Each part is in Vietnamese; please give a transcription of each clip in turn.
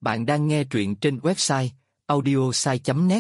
Bạn đang nghe truyện trên website audiosai.net.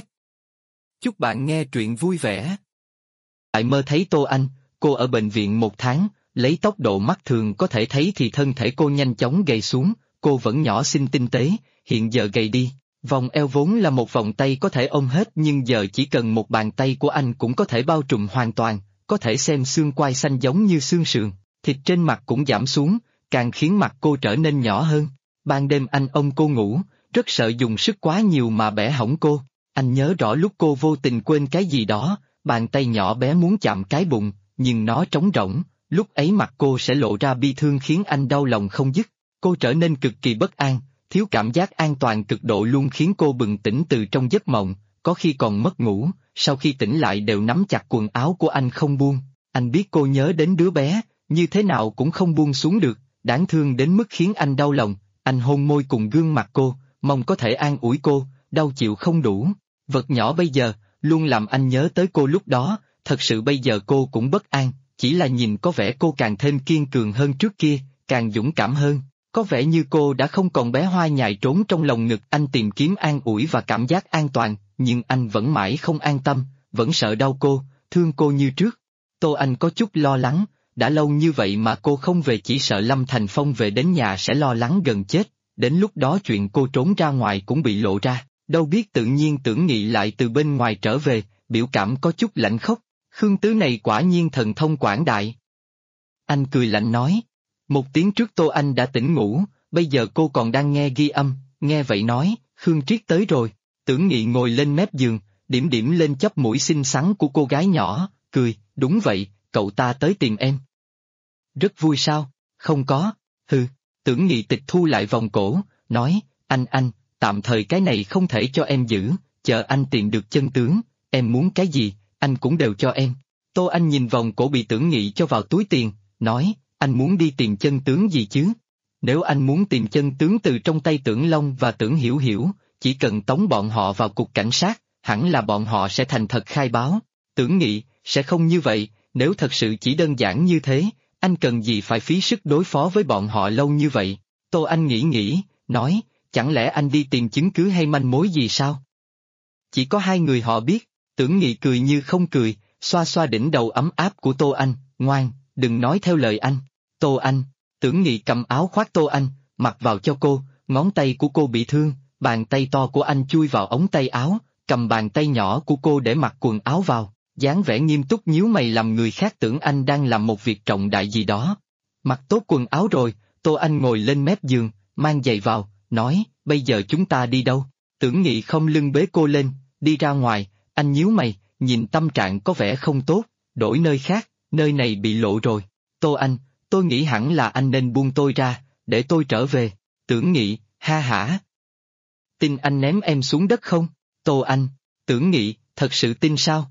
Chúc bạn nghe truyện vui vẻ. Lại mơ thấy Tô Anh, cô ở bệnh viện 1 tháng, lấy tốc độ mắt thường có thể thấy thì thân thể cô nhanh chóng gầy xuống, cô vẫn nhỏ xinh tinh tế, hiện giờ gầy đi. Vòng eo vốn là một vòng tay có thể ôm hết nhưng giờ chỉ cần một bàn tay của anh cũng có thể bao trùm hoàn toàn, có thể xem xương quai xanh giống như xương sườn, thịt trên mặt cũng giảm xuống, càng khiến mặt cô trở nên nhỏ hơn. Ban đêm anh ôm cô ngủ, rất sợ dùng sức quá nhiều mà bẻ hỏng cô. Anh nhớ rõ lúc cô vô tình quên cái gì đó, bàn tay nhỏ bé muốn chạm cái bụng, nhưng nó trống rỗng, lúc ấy mặt cô sẽ lộ ra bi thương khiến anh đau lòng không dứt. Cô trở nên cực kỳ bất an, thiếu cảm giác an toàn cực độ luôn khiến cô bừng tỉnh từ trong giấc mộng, có khi còn mất ngủ, sau khi tỉnh lại đều nắm chặt quần áo của anh không buông. Anh biết cô nhớ đến đứa bé, như thế nào cũng không buông xuống được, đáng thương đến mức khiến anh đau lòng. Anh hôn môi cùng gương mặt cô, mong có thể an ủi cô, đau chịu không đủ. Vật nhỏ bây giờ, luôn làm anh nhớ tới cô lúc đó, thật sự bây giờ cô cũng bất an, chỉ là nhìn có vẻ cô càng thêm kiên cường hơn trước kia, càng dũng cảm hơn. Có vẻ như cô đã không còn bé hoa nhài trốn trong lòng ngực anh tìm kiếm an ủi và cảm giác an toàn, nhưng anh vẫn mãi không an tâm, vẫn sợ đau cô, thương cô như trước. Tô Anh có chút lo lắng. Đã lâu như vậy mà cô không về chỉ sợ Lâm Thành Phong về đến nhà sẽ lo lắng gần chết, đến lúc đó chuyện cô trốn ra ngoài cũng bị lộ ra, đâu biết tự nhiên Tưởng Nghị lại từ bên ngoài trở về, biểu cảm có chút lạnh khốc, Khương Tứ này quả nhiên thần thông quảng đại. Anh cười lạnh nói, 1 tiếng trước Tô Anh đã tỉnh ngủ, bây giờ cô còn đang nghe ghi âm, nghe vậy nói, Khương Triết tới rồi. Tưởng Nghị ngồi lên mép giường, điểm điểm lên chóp mũi xinh xắn của cô gái nhỏ, cười, đúng vậy, cậu ta tới tìm em. Rất vui sao? Không có, hừ. Tưởng Nghị tịch thu lại vòng cổ, nói, anh, tạm thời cái này không thể cho em giữ, chờ anh tìm được chân tướng, em muốn cái gì, anh cũng đều cho em. Tô Anh nhìn vòng cổ bị Tưởng Nghị cho vào túi tiền, nói, anh muốn đi tìm chân tướng gì chứ? Nếu anh muốn tìm chân tướng từ trong tay Tưởng Long và Tưởng Hiểu Hiểu, chỉ cần tống bọn họ vào cục cảnh sát, hẳn là bọn họ sẽ thành thật khai báo. Tưởng Nghị, sẽ không như vậy, nếu thật sự chỉ đơn giản như thế, anh cần gì phải phí sức đối phó với bọn họ lâu như vậy? Tô Anh nghĩ, nói, chẳng lẽ anh đi tìm chứng cứ hay manh mối gì sao? Chỉ có 2 người họ biết. Tưởng Nghị cười như không cười, xoa xoa đỉnh đầu ấm áp của Tô Anh, ngoan, đừng nói theo lời anh. Tô Anh, Tưởng Nghị cầm áo khoác Tô Anh, mặc vào cho cô, ngón tay của cô bị thương, bàn tay to của anh chui vào ống tay áo, cầm bàn tay nhỏ của cô để mặc quần áo vào. Dáng vẻ nghiêm túc nhíu mày làm người khác tưởng anh đang làm một việc trọng đại gì đó. Mặc tốt quần áo rồi, Tô Anh ngồi lên mép giường, mang giày vào, nói, bây giờ chúng ta đi đâu? Tưởng Nghị không lưng bế cô lên, đi ra ngoài, anh nhíu mày, nhìn tâm trạng có vẻ không tốt, đổi nơi khác, nơi này bị lộ rồi. Tô Anh, tôi nghĩ hẳn là anh nên buông tôi ra, để tôi trở về. Tưởng Nghị, ha hả. Tin anh ném em xuống đất không? Tô Anh, Tưởng Nghị, thật sự tin sao?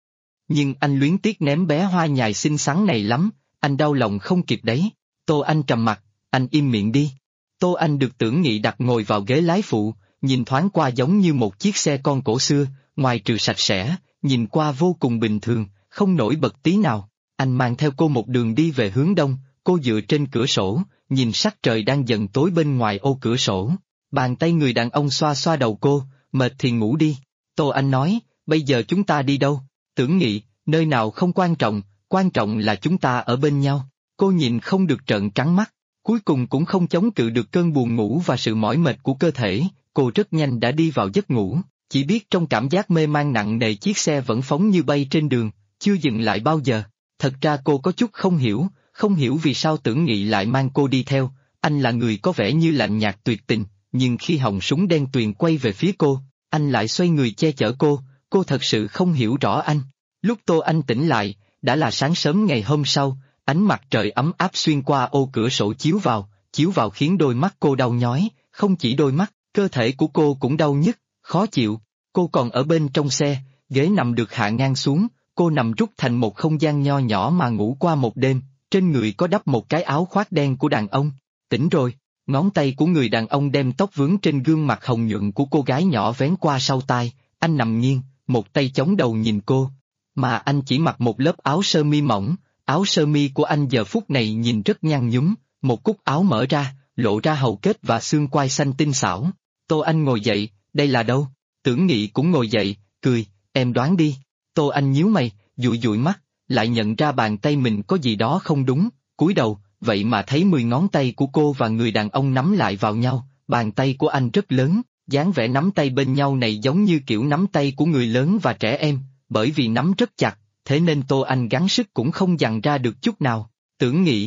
Nhưng anh luyến tiếc ném bé hoa nhài xinh xắn này lắm, anh đau lòng không kịp đấy. Tô Anh trầm mặt, anh im miệng đi. Tô Anh được Tưởng Nghị đặt ngồi vào ghế lái phụ, nhìn thoáng qua giống như một chiếc xe con cổ xưa, ngoài trừ sạch sẽ, nhìn qua vô cùng bình thường, không nổi bật tí nào. Anh mang theo cô một đường đi về hướng đông, cô dựa trên cửa sổ, nhìn sắc trời đang dần tối bên ngoài ô cửa sổ. Bàn tay người đàn ông xoa xoa đầu cô, mệt thì ngủ đi. Tô Anh nói, bây giờ chúng ta đi đâu? Tưởng Nghị, nơi nào không quan trọng là chúng ta ở bên nhau. Cô nhìn không được trợn trắng mắt, cuối cùng cũng không chống cự được cơn buồn ngủ và sự mỏi mệt của cơ thể, cô rất nhanh đã đi vào giấc ngủ, chỉ biết trong cảm giác mê man nặng nề chiếc xe vẫn phóng như bay trên đường, chưa dừng lại bao giờ. Thật ra cô có chút không hiểu vì sao Tưởng Nghị lại mang cô đi theo, anh là người có vẻ như lạnh nhạt tuyệt tình, nhưng khi họng súng đen tuyền quay về phía cô, anh lại xoay người che chở cô thật sự không hiểu rõ anh. Lúc Tô Anh tỉnh lại, đã là sáng sớm ngày hôm sau, ánh mặt trời ấm áp xuyên qua ô cửa sổ chiếu vào khiến đôi mắt cô đau nhói, không chỉ đôi mắt, cơ thể của cô cũng đau nhức, khó chịu. Cô còn ở bên trong xe, ghế nằm được hạ ngang xuống, cô nằm rút thành một không gian nho nhỏ mà ngủ qua một đêm, trên người có đắp một cái áo khoác đen của đàn ông. Tỉnh rồi, ngón tay của người đàn ông đem tóc vướng trên gương mặt hồng nhuận của cô gái nhỏ vén qua sau tai, anh nằm nghiêng, một tay chống đầu nhìn cô. Mà anh chỉ mặc một lớp áo sơ mi mỏng, áo sơ mi của anh giờ phút này nhìn rất nhăn nhúm, một cúc áo mở ra, lộ ra hầu kết và xương quai xanh tinh xảo. Tô Anh ngồi dậy, đây là đâu? Tưởng Nghị cũng ngồi dậy, cười, em đoán đi. Tô Anh nhíu mày, dụi dụi mắt, lại nhận ra bàn tay mình có gì đó không đúng, cúi đầu, vậy mà thấy 10 ngón tay của cô và người đàn ông nắm lại vào nhau, bàn tay của anh rất lớn, dáng vẻ nắm tay bên nhau này giống như kiểu nắm tay của người lớn và trẻ em, bởi vì nắm rất chặt, thế nên Tô Anh gắng sức cũng không dằn ra được chút nào. Tưởng Nghị,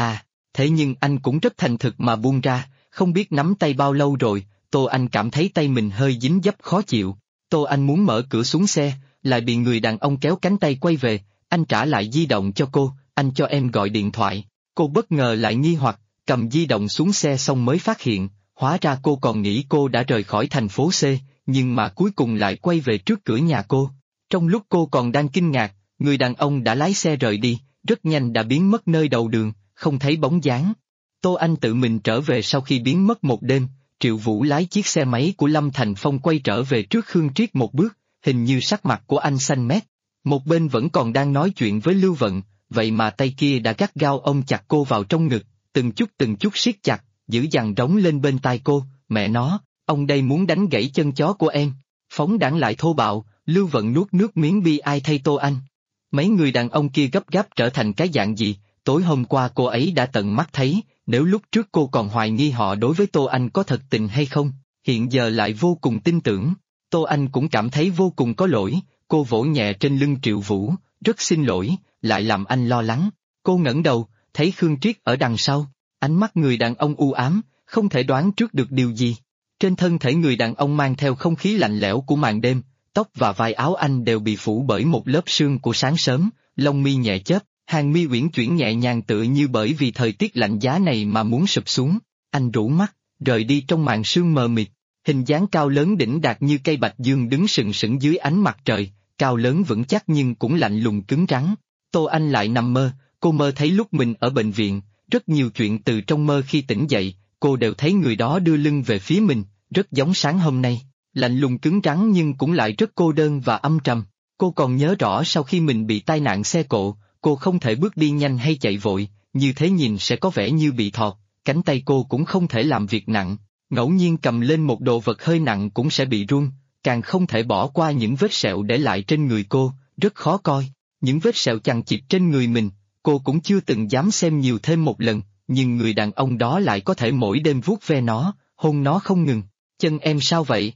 thế nhưng anh cũng rất thành thực mà buông ra, không biết nắm tay bao lâu rồi, Tô Anh cảm thấy tay mình hơi dính dấp khó chịu. Tô Anh muốn mở cửa xuống xe, lại bị người đàn ông kéo cánh tay quay về, anh trả lại di động cho cô, anh cho em gọi điện thoại. Cô bất ngờ lại nghi hoặc, cầm di động xuống xe xong mới phát hiện, hóa ra cô còn nghĩ cô đã rời khỏi thành phố C, nhưng mà cuối cùng lại quay về trước cửa nhà cô. Trong lúc cô còn đang kinh ngạc, người đàn ông đã lái xe rời đi, rất nhanh đã biến mất nơi đầu đường, không thấy bóng dáng. Tô Anh tự mình trở về sau khi biến mất một đêm, Triệu Vũ lái chiếc xe máy của Lâm Thành Phong quay trở về trước Khương Triết một bước, hình như sắc mặt của anh xanh mét. Một bên vẫn còn đang nói chuyện với Lưu Vận, vậy mà tay kia đã gắt gao ôm chặt cô vào trong ngực, từng chút siết chặt, giữ dằn rống lên bên tai cô, mẹ nó, ông đây muốn đánh gãy chân chó của em. Phóng đãng lại thô bạo, Lưu Vận nuốt nước miếng bi ai thay Tô Anh. Mấy người đàn ông kia gấp gáp trở thành cái dạng gì, tối hôm qua cô ấy đã tận mắt thấy, nếu lúc trước cô còn hoài nghi họ đối với Tô Anh có thật tình hay không, hiện giờ lại vô cùng tin tưởng. Tô Anh cũng cảm thấy vô cùng có lỗi, cô vỗ nhẹ trên lưng Triệu Vũ, rất xin lỗi, lại làm anh lo lắng. Cô ngẩng đầu, thấy Khương Triết ở đằng sau, ánh mắt người đàn ông u ám, không thể đoán trước được điều gì. Trên thân thể người đàn ông mang theo không khí lạnh lẽo của màn đêm, tóc và vai áo anh đều bị phủ bởi một lớp sương của sáng sớm, lông mi nhẹ chớp, hàng mi uyển chuyển nhẹ nhàng tựa như bởi vì thời tiết lạnh giá này mà muốn sụp xuống. Anh rũ mắt, rời đi trong màn sương mờ mịt, hình dáng cao lớn đỉnh đạt như cây bạch dương đứng sừng sững dưới ánh mặt trời, cao lớn vững chắc nhưng cũng lạnh lùng cứng rắn. Tô Anh lại nằm mơ, cô mơ thấy lúc mình ở bệnh viện, rất nhiều chuyện từ trong mơ khi tỉnh dậy, cô đều thấy người đó đưa lưng về phía mình, rất giống sáng hôm nay, lạnh lùng cứng rắn nhưng cũng lại rất cô đơn và âm trầm. Cô còn nhớ rõ sau khi mình bị tai nạn xe cộ, cô không thể bước đi nhanh hay chạy vội, như thế nhìn sẽ có vẻ như bị thọt, cánh tay cô cũng không thể làm việc nặng, ngẫu nhiên cầm lên một đồ vật hơi nặng cũng sẽ bị run, càng không thể bỏ qua những vết sẹo để lại trên người cô, rất khó coi. Những vết sẹo chằng chịt trên người mình, cô cũng chưa từng dám xem nhiều thêm một lần, nhưng người đàn ông đó lại có thể mỗi đêm vuốt ve nó, hôn nó không ngừng. Chân em sao vậy?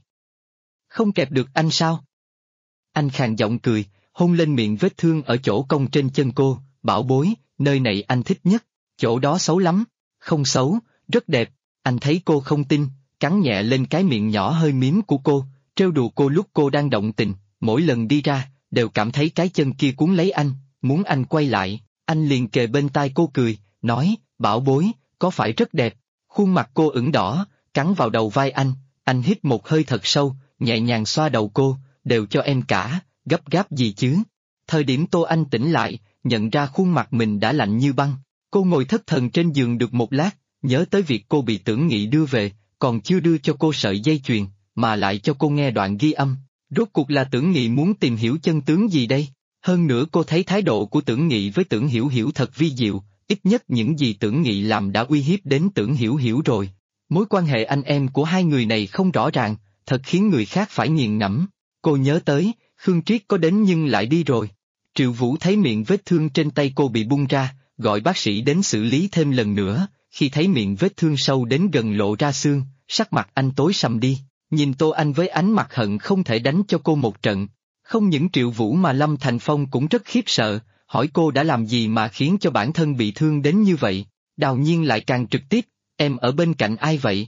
Không kẹp được anh sao? Anh khàn giọng cười, hôn lên miệng vết thương ở chỗ cong trên chân cô, bảo bối, nơi này anh thích nhất, chỗ đó xấu lắm. Không xấu, rất đẹp. Anh thấy cô không tin, cắn nhẹ lên cái miệng nhỏ hơi miếm của cô, trêu đùa cô lúc cô đang động tình, mỗi lần đi ra, đều cảm thấy cái chân kia cuốn lấy anh, muốn anh quay lại, anh liền kề bên tai cô cười, nói, bảo bối, có phải rất đẹp. Khuôn mặt cô ửng đỏ, cắn vào đầu vai anh hít một hơi thật sâu, nhẹ nhàng xoa đầu cô, đều cho em cả, gấp gáp gì chứ. Thời điểm Tô Anh tỉnh lại, nhận ra khuôn mặt mình đã lạnh như băng, cô ngồi thất thần trên giường được một lát, nhớ tới việc cô bị Tưởng Nghị đưa về, còn chưa đưa cho cô sợi dây chuyền, mà lại cho cô nghe đoạn ghi âm. Rốt cuộc là Tưởng Nghị muốn tìm hiểu chân tướng gì đây? Hơn nữa cô thấy thái độ của Tưởng Nghị với Tưởng Hiểu Hiểu thật vi diệu, ít nhất những gì Tưởng Nghị làm đã uy hiếp đến Tưởng Hiểu Hiểu rồi. Mối quan hệ anh em của hai người này không rõ ràng, thật khiến người khác phải nghiền ngẫm. Cô nhớ tới, Khương Triết có đến nhưng lại đi rồi. Triệu Vũ thấy miệng vết thương trên tay cô bị bung ra, gọi bác sĩ đến xử lý thêm lần nữa, khi thấy miệng vết thương sâu đến gần lộ ra xương, sắc mặt anh tối sầm đi, nhìn Tô Anh với ánh mặt hận không thể đánh cho cô một trận. Không những Triệu Vũ mà Lâm Thành Phong cũng rất khiếp sợ, hỏi cô đã làm gì mà khiến cho bản thân bị thương đến như vậy. Đào Nhiên lại càng trực tiếp, em ở bên cạnh ai vậy?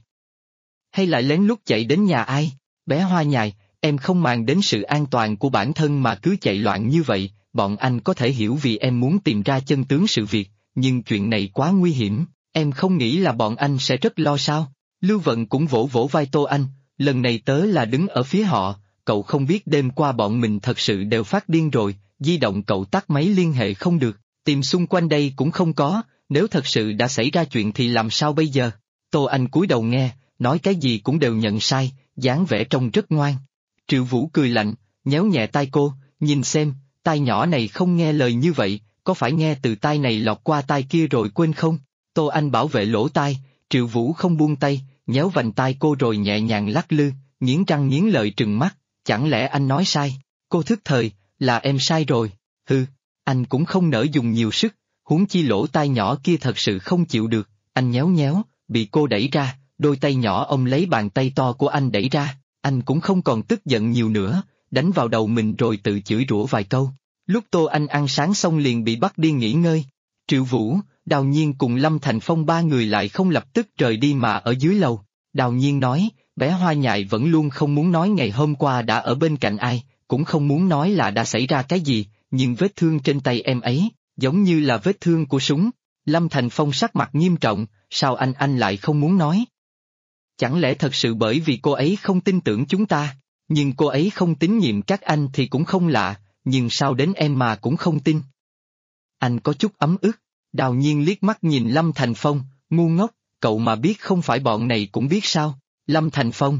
Hay lại lén lút chạy đến nhà ai? Bé Hoa Nhài, em không màng đến sự an toàn của bản thân mà cứ chạy loạn như vậy, bọn anh có thể hiểu vì em muốn tìm ra chân tướng sự việc, nhưng chuyện này quá nguy hiểm, em không nghĩ là bọn anh sẽ rất lo sao? Lưu Vận cũng vỗ vỗ vai Tô Anh, lần này tớ là đứng ở phía họ, cậu không biết đêm qua bọn mình thật sự đều phát điên rồi, di động cậu tắt máy liên hệ không được, tìm xung quanh đây cũng không có, nếu thật sự đã xảy ra chuyện thì làm sao bây giờ? Tô Anh cúi đầu nghe, nói cái gì cũng đều nhận sai, dáng vẻ trông rất ngoan. Triệu Vũ cười lạnh, nhéo nhẹ tai cô, nhìn xem, tai nhỏ này không nghe lời như vậy, có phải nghe từ tai này lọt qua tai kia rồi quên không? Tô Anh bảo vệ lỗ tai, Triệu Vũ không buông tay, nhéo vành tai cô rồi nhẹ nhàng lắc lư, nghiến răng nghiến lợi trừng mắt, chẳng lẽ anh nói sai? Cô thức thời, là em sai rồi, hừ, anh cũng không nỡ dùng nhiều sức, huống chi lỗ tai nhỏ kia thật sự không chịu được, anh nhéo nhéo, bị cô đẩy ra, đôi tay nhỏ ông lấy bàn tay to của anh đẩy ra, anh cũng không còn tức giận nhiều nữa, đánh vào đầu mình rồi tự chửi rủa vài câu. Lúc Tô Anh ăn sáng xong liền bị bắt đi nghỉ ngơi. Triệu Vũ, Đào Nhiên cùng Lâm Thành Phong ba người lại không lập tức rời đi mà ở dưới lầu. Đào Nhiên nói, bé Hoa Nhài vẫn luôn không muốn nói ngày hôm qua đã ở bên cạnh ai, cũng không muốn nói là đã xảy ra cái gì, nhưng vết thương trên tay em ấy, giống như là vết thương của súng. Lâm Thành Phong sắc mặt nghiêm trọng, sao anh lại không muốn nói? Chẳng lẽ thật sự bởi vì cô ấy không tin tưởng chúng ta, nhưng cô ấy không tín nhiệm các anh thì cũng không lạ, nhưng sao đến em mà cũng không tin? Anh có chút ấm ức, Đào Nhiên liếc mắt nhìn Lâm Thành Phong, ngu ngốc, cậu mà biết không phải bọn này cũng biết sao, Lâm Thành Phong.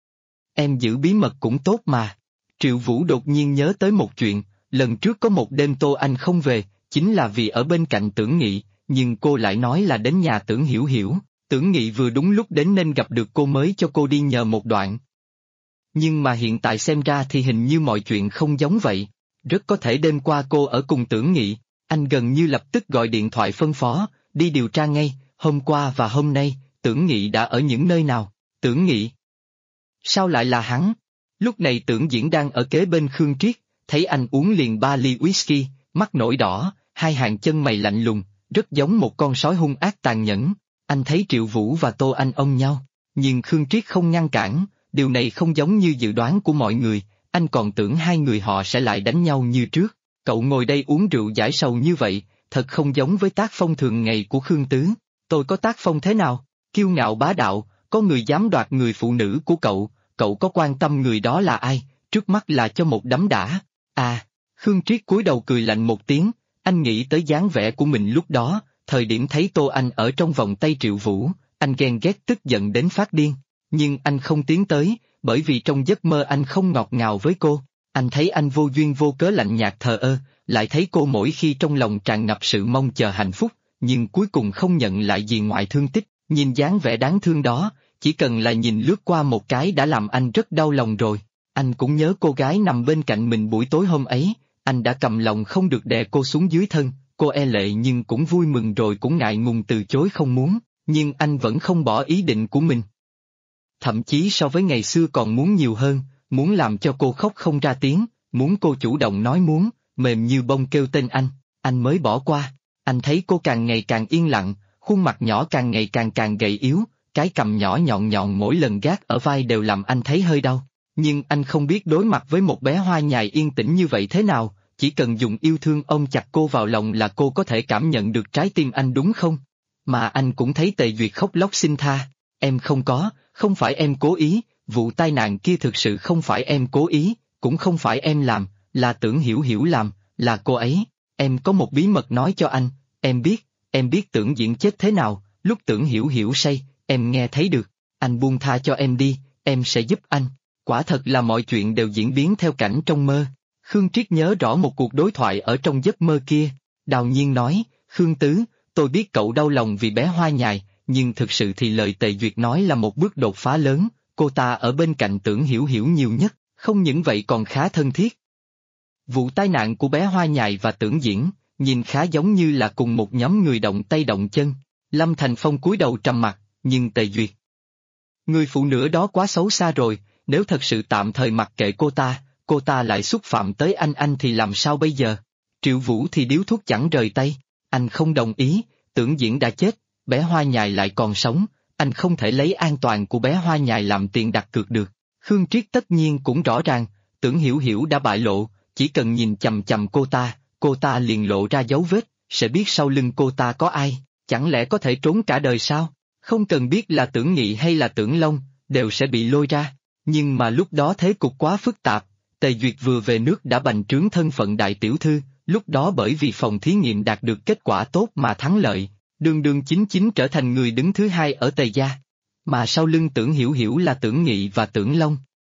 Em giữ bí mật cũng tốt mà. Triệu Vũ đột nhiên nhớ tới một chuyện, lần trước có một đêm Tô Anh không về, chính là vì ở bên cạnh Tưởng Nghị, nhưng cô lại nói là đến nhà Tưởng Hiểu Hiểu, Tưởng Nghị vừa đúng lúc đến nên gặp được cô mới cho cô đi nhờ một đoạn. Nhưng mà hiện tại xem ra thì hình như mọi chuyện không giống vậy, rất có thể đêm qua cô ở cùng Tưởng Nghị, anh gần như lập tức gọi điện thoại phân phó, đi điều tra ngay, hôm qua và hôm nay, Tưởng Nghị đã ở những nơi nào, Tưởng Nghị? Sao lại là hắn? Lúc này Tưởng Diễn đang ở kế bên Khương Triết, thấy anh uống liền 3 ly whisky, mắt nổi đỏ, hai hàng chân mày lạnh lùng, rất giống một con sói hung ác tàn nhẫn. Anh thấy Triệu Vũ và Tô Anh ôm nhau, nhưng Khương Triết không ngăn cản, điều này không giống như dự đoán của mọi người, anh còn tưởng hai người họ sẽ lại đánh nhau như trước. Cậu ngồi đây uống rượu giải sầu như vậy, thật không giống với tác phong thường ngày của Khương Tứ. Tôi có tác phong thế nào? Kiêu ngạo bá đạo, có người dám đoạt người phụ nữ của cậu có quan tâm người đó là ai, trước mắt là cho một đấm đã. À, Khương Triết cúi đầu cười lạnh một tiếng, anh nghĩ tới dáng vẻ của mình lúc đó, thời điểm thấy Tô Anh ở trong vòng tay Triệu Vũ, anh ghen ghét tức giận đến phát điên, nhưng anh không tiến tới, bởi vì trong giấc mơ anh không ngọt ngào với cô. Anh thấy anh vô duyên vô cớ lạnh nhạt thờ ơ, lại thấy cô mỗi khi trong lòng tràn ngập sự mong chờ hạnh phúc, nhưng cuối cùng không nhận lại gì ngoại thương tích, nhìn dáng vẻ đáng thương đó, chỉ cần là nhìn lướt qua một cái đã làm anh rất đau lòng rồi. Anh cũng nhớ cô gái nằm bên cạnh mình buổi tối hôm ấy, anh đã cầm lòng không được đè cô xuống dưới thân, cô e lệ nhưng cũng vui mừng rồi cũng ngại ngùng từ chối không muốn, nhưng anh vẫn không bỏ ý định của mình. Thậm chí so với ngày xưa còn muốn nhiều hơn, muốn làm cho cô khóc không ra tiếng, muốn cô chủ động nói muốn, mềm như bông kêu tên anh mới bỏ qua. Anh thấy cô càng ngày càng yên lặng, khuôn mặt nhỏ càng ngày càng gầy yếu, cái cằm nhỏ nhọn nhọn mỗi lần gác ở vai đều làm anh thấy hơi đau. Nhưng anh không biết đối mặt với một bé Hoa Nhài yên tĩnh như vậy thế nào, chỉ cần dùng yêu thương ôm chặt cô vào lòng là cô có thể cảm nhận được trái tim anh đúng không? Mà anh cũng thấy Tề Duyệt khóc lóc xin tha, em không phải em cố ý, vụ tai nạn kia thực sự không phải em cố ý, cũng không phải em làm, là Tưởng Hiểu Hiểu làm, là cô ấy. Em có một bí mật nói cho anh, em biết Tưởng Diễn chết thế nào, lúc Tưởng Hiểu Hiểu say, em nghe thấy được, anh buông tha cho em đi, em sẽ giúp anh. Quả thật là mọi chuyện đều diễn biến theo cảnh trong mơ. Khương Triết nhớ rõ một cuộc đối thoại ở trong giấc mơ kia, Đào Nhiên nói, Khương Tứ, tôi biết cậu đau lòng vì bé Hoa Nhài, nhưng thực sự thì lời Tề Duyệt nói là một bước đột phá lớn, cô ta ở bên cạnh Tưởng Hiểu Hiểu nhiều nhất, không những vậy còn khá thân thiết. Vụ tai nạn của bé Hoa Nhài và Tưởng Diễn, nhìn khá giống như là cùng một nhóm người động tay động chân. Lâm Thành Phong cúi đầu trầm mặt, nhưng Tề Duyệt, người phụ nữ đó quá xấu xa rồi, nếu thật sự tạm thời mặc kệ cô ta lại xúc phạm tới anh thì làm sao bây giờ? Triệu Vũ thì điếu thuốc chẳng rời tay, anh không đồng ý, Tưởng Diễn đã chết, bé Hoa Nhài lại còn sống, anh không thể lấy an toàn của bé Hoa Nhài làm tiền đặt cược được. Khương Triết tất nhiên cũng rõ ràng, Tưởng Hiểu Hiểu đã bại lộ, chỉ cần nhìn chằm chằm cô ta liền lộ ra dấu vết, sẽ biết sau lưng cô ta có ai, chẳng lẽ có thể trốn cả đời sao? Không cần biết là Tưởng Nghị hay là Tưởng Long, đều sẽ bị lôi ra. Nhưng mà lúc đó thế cục quá phức tạp, Tề Duyệt vừa về nước đã bành trướng thân phận đại tiểu thư, lúc đó bởi vì phòng thí nghiệm đạt được kết quả tốt mà thắng lợi, đường chính trở thành người đứng thứ hai ở Tề gia. Mà sau lưng Tưởng Hiểu Hiểu là Tưởng Nghị và Tưởng Long.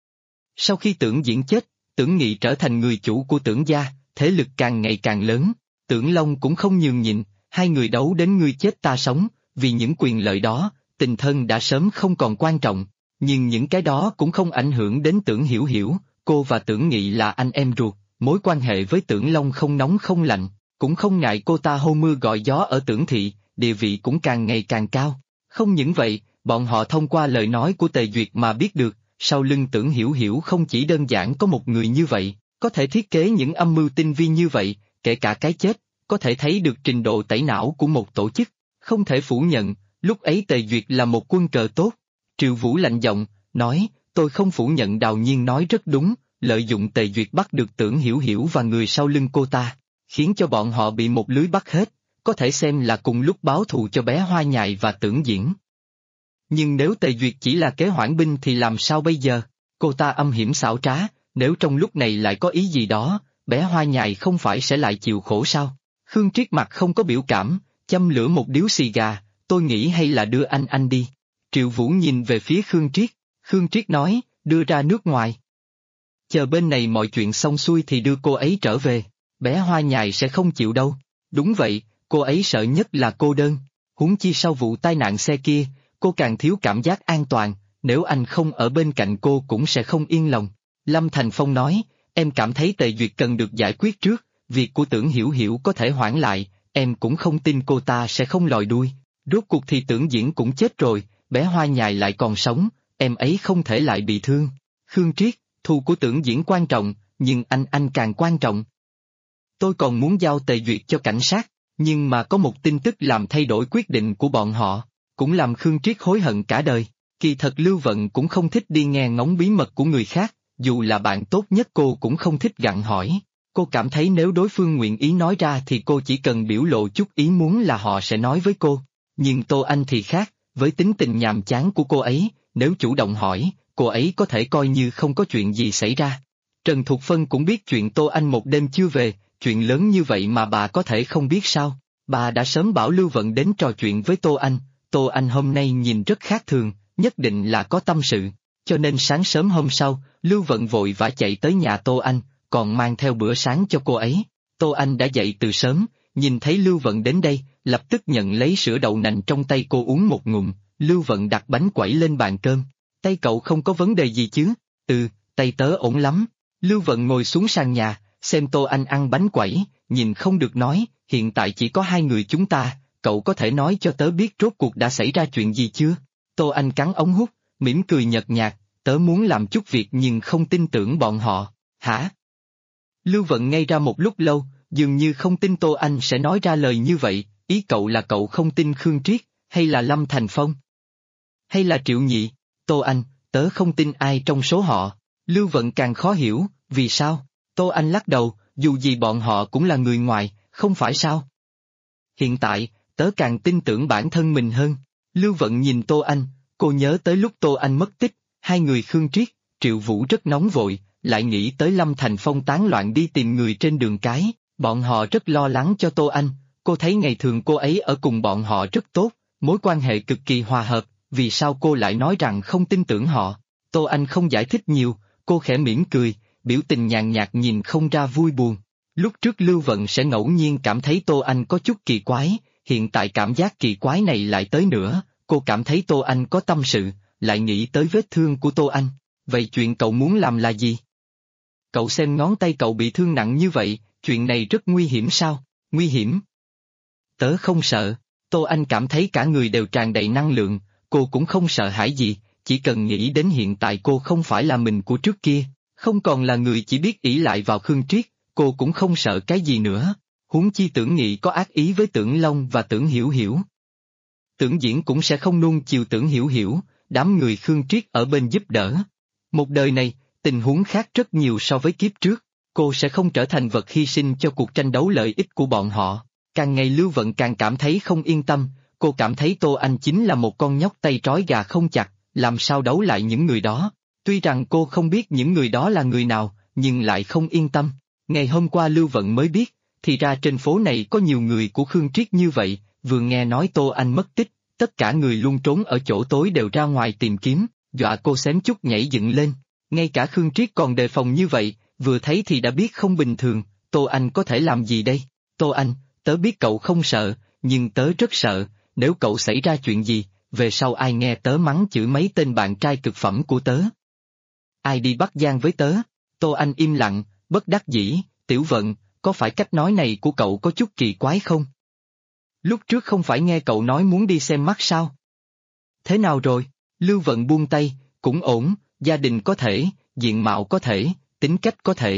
Sau khi Tưởng Diễn chết, Tưởng Nghị trở thành người chủ của Tưởng gia, thế lực càng ngày càng lớn, Tưởng Long cũng không nhường nhịn, hai người đấu đến ngươi chết ta sống, vì những quyền lợi đó, tình thân đã sớm không còn quan trọng, nhưng những cái đó cũng không ảnh hưởng đến Tưởng Hiểu Hiểu, cô và Tưởng Nghị là anh em ruột, mối quan hệ với Tưởng Long không nóng không lạnh, cũng không ngại cô ta hô mưa gọi gió ở Tưởng Thị, địa vị cũng càng ngày càng cao. Không những vậy, bọn họ thông qua lời nói của Tề Duyệt mà biết được, sau lưng Tưởng Hiểu Hiểu không chỉ đơn giản có một người như vậy, có thể thiết kế những âm mưu tinh vi như vậy, kể cả cái chết, có thể thấy được trình độ tẩy não của một tổ chức. Không thể phủ nhận, lúc ấy Tề Duyệt là một quân cờ tốt. Triệu Vũ lạnh giọng, nói, tôi không phủ nhận Đào Nhiên nói rất đúng, lợi dụng Tề Duyệt bắt được Tưởng Hiểu Hiểu và người sau lưng cô ta, khiến cho bọn họ bị một lưới bắt hết, có thể xem là cùng lúc báo thù cho bé Hoa Nhài và Tưởng Diễn. Nhưng nếu Tề Duyệt chỉ là kế hoãn binh thì làm sao bây giờ? Cô ta âm hiểm xảo trá, nếu trong lúc này lại có ý gì đó, bé Hoa Nhài không phải sẽ lại chịu khổ sao? Khương Triết mặt không có biểu cảm, châm lửa một điếu xì gà, tôi nghĩ hay là đưa anh đi. Triệu Vũ nhìn về phía Khương Triết nói, đưa ra nước ngoài. Chờ bên này mọi chuyện xong xuôi thì đưa cô ấy trở về, bé Hoa Nhài sẽ không chịu đâu. Đúng vậy, cô ấy sợ nhất là cô đơn, huống chi sau vụ tai nạn xe kia, cô càng thiếu cảm giác an toàn, nếu anh không ở bên cạnh cô cũng sẽ không yên lòng. Lâm Thành Phong nói, em cảm thấy Tề Duyệt cần được giải quyết trước, việc của Tưởng Hiểu Hiểu có thể hoãn lại, em cũng không tin cô ta sẽ không lòi đuôi. Rốt cuộc thì Tưởng Diễn cũng chết rồi, bé Hoa Nhài lại còn sống, em ấy không thể lại bị thương. Khương Triết, thù của Tưởng Diễn quan trọng, nhưng anh càng quan trọng. Tôi còn muốn giao Tề Duyệt cho cảnh sát, nhưng mà có một tin tức làm thay đổi quyết định của bọn họ, cũng làm Khương Triết hối hận cả đời. Kỳ thật Lưu Vận cũng không thích đi nghe ngóng bí mật của người khác, dù là bạn tốt nhất cô cũng không thích gặng hỏi. Cô cảm thấy nếu đối phương nguyện ý nói ra thì cô chỉ cần biểu lộ chút ý muốn là họ sẽ nói với cô. Nhưng Tô Anh thì khác, với tính tình nhàm chán của cô ấy, nếu chủ động hỏi, cô ấy có thể coi như không có chuyện gì xảy ra. Trần Thục Phân cũng biết chuyện Tô Anh một đêm chưa về, chuyện lớn như vậy mà bà có thể không biết sao. Bà đã sớm bảo Lưu Vận đến trò chuyện với Tô Anh hôm nay nhìn rất khác thường, nhất định là có tâm sự. Cho nên sáng sớm hôm sau, Lưu Vận vội vã chạy tới nhà Tô Anh, còn mang theo bữa sáng cho cô ấy. Tô Anh đã dậy từ sớm, nhìn thấy Lưu Vận đến đây, lập tức nhận lấy sữa đậu nành trong tay cô uống một ngụm. Lưu Vận đặt bánh quẩy lên bàn cơm. Tay cậu không có vấn đề gì chứ? Ừ, tay tớ ổn lắm. Lưu Vận ngồi xuống sàn nhà, xem Tô Anh ăn bánh quẩy, nhìn không được nói, hiện tại chỉ có hai người chúng ta, cậu có thể nói cho tớ biết rốt cuộc đã xảy ra chuyện gì chưa? Tô Anh cắn ống hút, mỉm cười nhợt nhạt, tớ muốn làm chút việc nhưng không tin tưởng bọn họ. Hả? Lưu Vận ngây ra một lúc lâu, dường như không tin Tô Anh sẽ nói ra lời như vậy, ý cậu là cậu không tin Khương Triết, hay là Lâm Thành Phong? Hay là Triệu Nhị? Tô Anh, tớ không tin ai trong số họ. Lưu Vận càng khó hiểu, vì sao? Tô Anh lắc đầu, dù gì bọn họ cũng là người ngoài, không phải sao? Hiện tại, tớ càng tin tưởng bản thân mình hơn. Lưu Vận nhìn Tô Anh, cô nhớ tới lúc Tô Anh mất tích, hai người Khương Triết, Triệu Vũ rất nóng vội, lại nghĩ tới Lâm Thành Phong tán loạn đi tìm người trên đường cái, bọn họ rất lo lắng cho Tô Anh, cô thấy ngày thường cô ấy ở cùng bọn họ rất tốt, mối quan hệ cực kỳ hòa hợp, vì sao cô lại nói rằng không tin tưởng họ? Tô Anh không giải thích nhiều, cô khẽ mỉm cười, biểu tình nhàn nhạt nhìn không ra vui buồn. Lúc trước Lưu Vận sẽ ngẫu nhiên cảm thấy Tô Anh có chút kỳ quái, hiện tại cảm giác kỳ quái này lại tới nữa, cô cảm thấy Tô Anh có tâm sự, lại nghĩ tới vết thương của Tô Anh. Vậy chuyện cậu muốn làm là gì? Cậu xem ngón tay cậu bị thương nặng như vậy, chuyện này rất nguy hiểm sao? Nguy hiểm? Tớ không sợ. Tô Anh cảm thấy cả người đều tràn đầy năng lượng, cô cũng không sợ hãi gì, chỉ cần nghĩ đến hiện tại cô không phải là mình của trước kia, không còn là người chỉ biết ỷ lại vào Khương Triết, cô cũng không sợ cái gì nữa. Huống chi Tưởng Nghị có ác ý với Tưởng Long và Tưởng Hiểu Hiểu. Tưởng Diễn cũng sẽ không nuông chiều Tưởng Hiểu Hiểu, đám người Khương Triết ở bên giúp đỡ. Một đời này, tình huống khác rất nhiều so với kiếp trước, cô sẽ không trở thành vật hy sinh cho cuộc tranh đấu lợi ích của bọn họ. Càng ngày Lưu Vận càng cảm thấy không yên tâm, cô cảm thấy Tô Anh chính là một con nhóc tay trói gà không chặt, làm sao đấu lại những người đó. Tuy rằng cô không biết những người đó là người nào, nhưng lại không yên tâm. Ngày hôm qua Lưu Vận mới biết, thì ra trên phố này có nhiều người của Khương Triết như vậy, vừa nghe nói Tô Anh mất tích, tất cả người luôn trốn ở chỗ tối đều ra ngoài tìm kiếm, dọa cô xém chút nhảy dựng lên. Ngay cả Khương Triết còn đề phòng như vậy, vừa thấy thì đã biết không bình thường, Tô Anh có thể làm gì đây? Tô Anh, tớ biết cậu không sợ, nhưng tớ rất sợ, nếu cậu xảy ra chuyện gì, về sau ai nghe tớ mắng chửi mấy tên bạn trai cực phẩm của tớ? Ai đi bắt gian với tớ? Tô Anh im lặng, bất đắc dĩ, Tiểu Vận, có phải cách nói này của cậu có chút kỳ quái không? Lúc trước không phải nghe cậu nói muốn đi xem mắt sao? Thế nào rồi? Lưu Vận buông tay, cũng ổn, gia đình có thể, diện mạo có thể, tính cách có thể.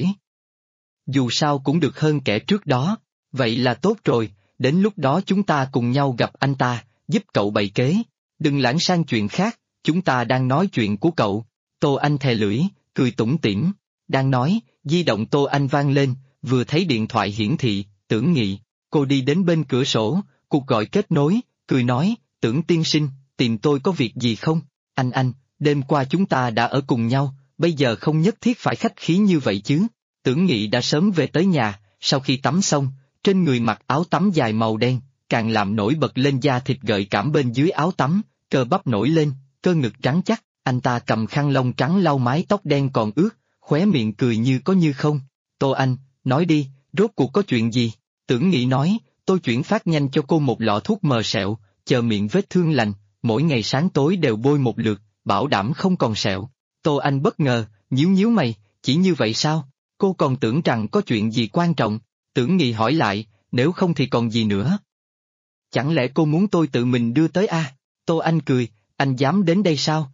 Dù sao cũng được hơn kẻ trước đó, vậy là tốt rồi, đến lúc đó chúng ta cùng nhau gặp anh ta, giúp cậu bày kế. Đừng lãng sang chuyện khác, chúng ta đang nói chuyện của cậu. Tô Anh thè lưỡi, cười tủm tỉm. Đang nói, di động Tô Anh vang lên, vừa thấy điện thoại hiển thị, Tưởng Nghị. Cô đi đến bên cửa sổ, cuộc gọi kết nối, cười nói, Tưởng tiên sinh, tìm tôi có việc gì không? Anh, đêm qua chúng ta đã ở cùng nhau, bây giờ không nhất thiết phải khách khí như vậy chứ. Tưởng Nghị đã sớm về tới nhà, sau khi tắm xong, trên người mặc áo tắm dài màu đen, càng làm nổi bật lên da thịt gợi cảm bên dưới áo tắm, cơ bắp nổi lên, cơ ngực trắng chắc, anh ta cầm khăn lông trắng lau mái tóc đen còn ướt, khóe miệng cười như có như không. Tô Anh, nói đi, rốt cuộc có chuyện gì? Tưởng Nghị nói, tôi chuyển phát nhanh cho cô một lọ thuốc mờ sẹo, chờ miệng vết thương lành, mỗi ngày sáng tối đều bôi một lượt, bảo đảm không còn sẹo. Tô Anh bất ngờ, nhíu nhíu mày, chỉ như vậy sao? Cô còn tưởng rằng có chuyện gì quan trọng. Tưởng Nghị hỏi lại, nếu không thì còn gì nữa? Chẳng lẽ cô muốn tôi tự mình đưa tới a? Tô Anh cười, anh dám đến đây sao?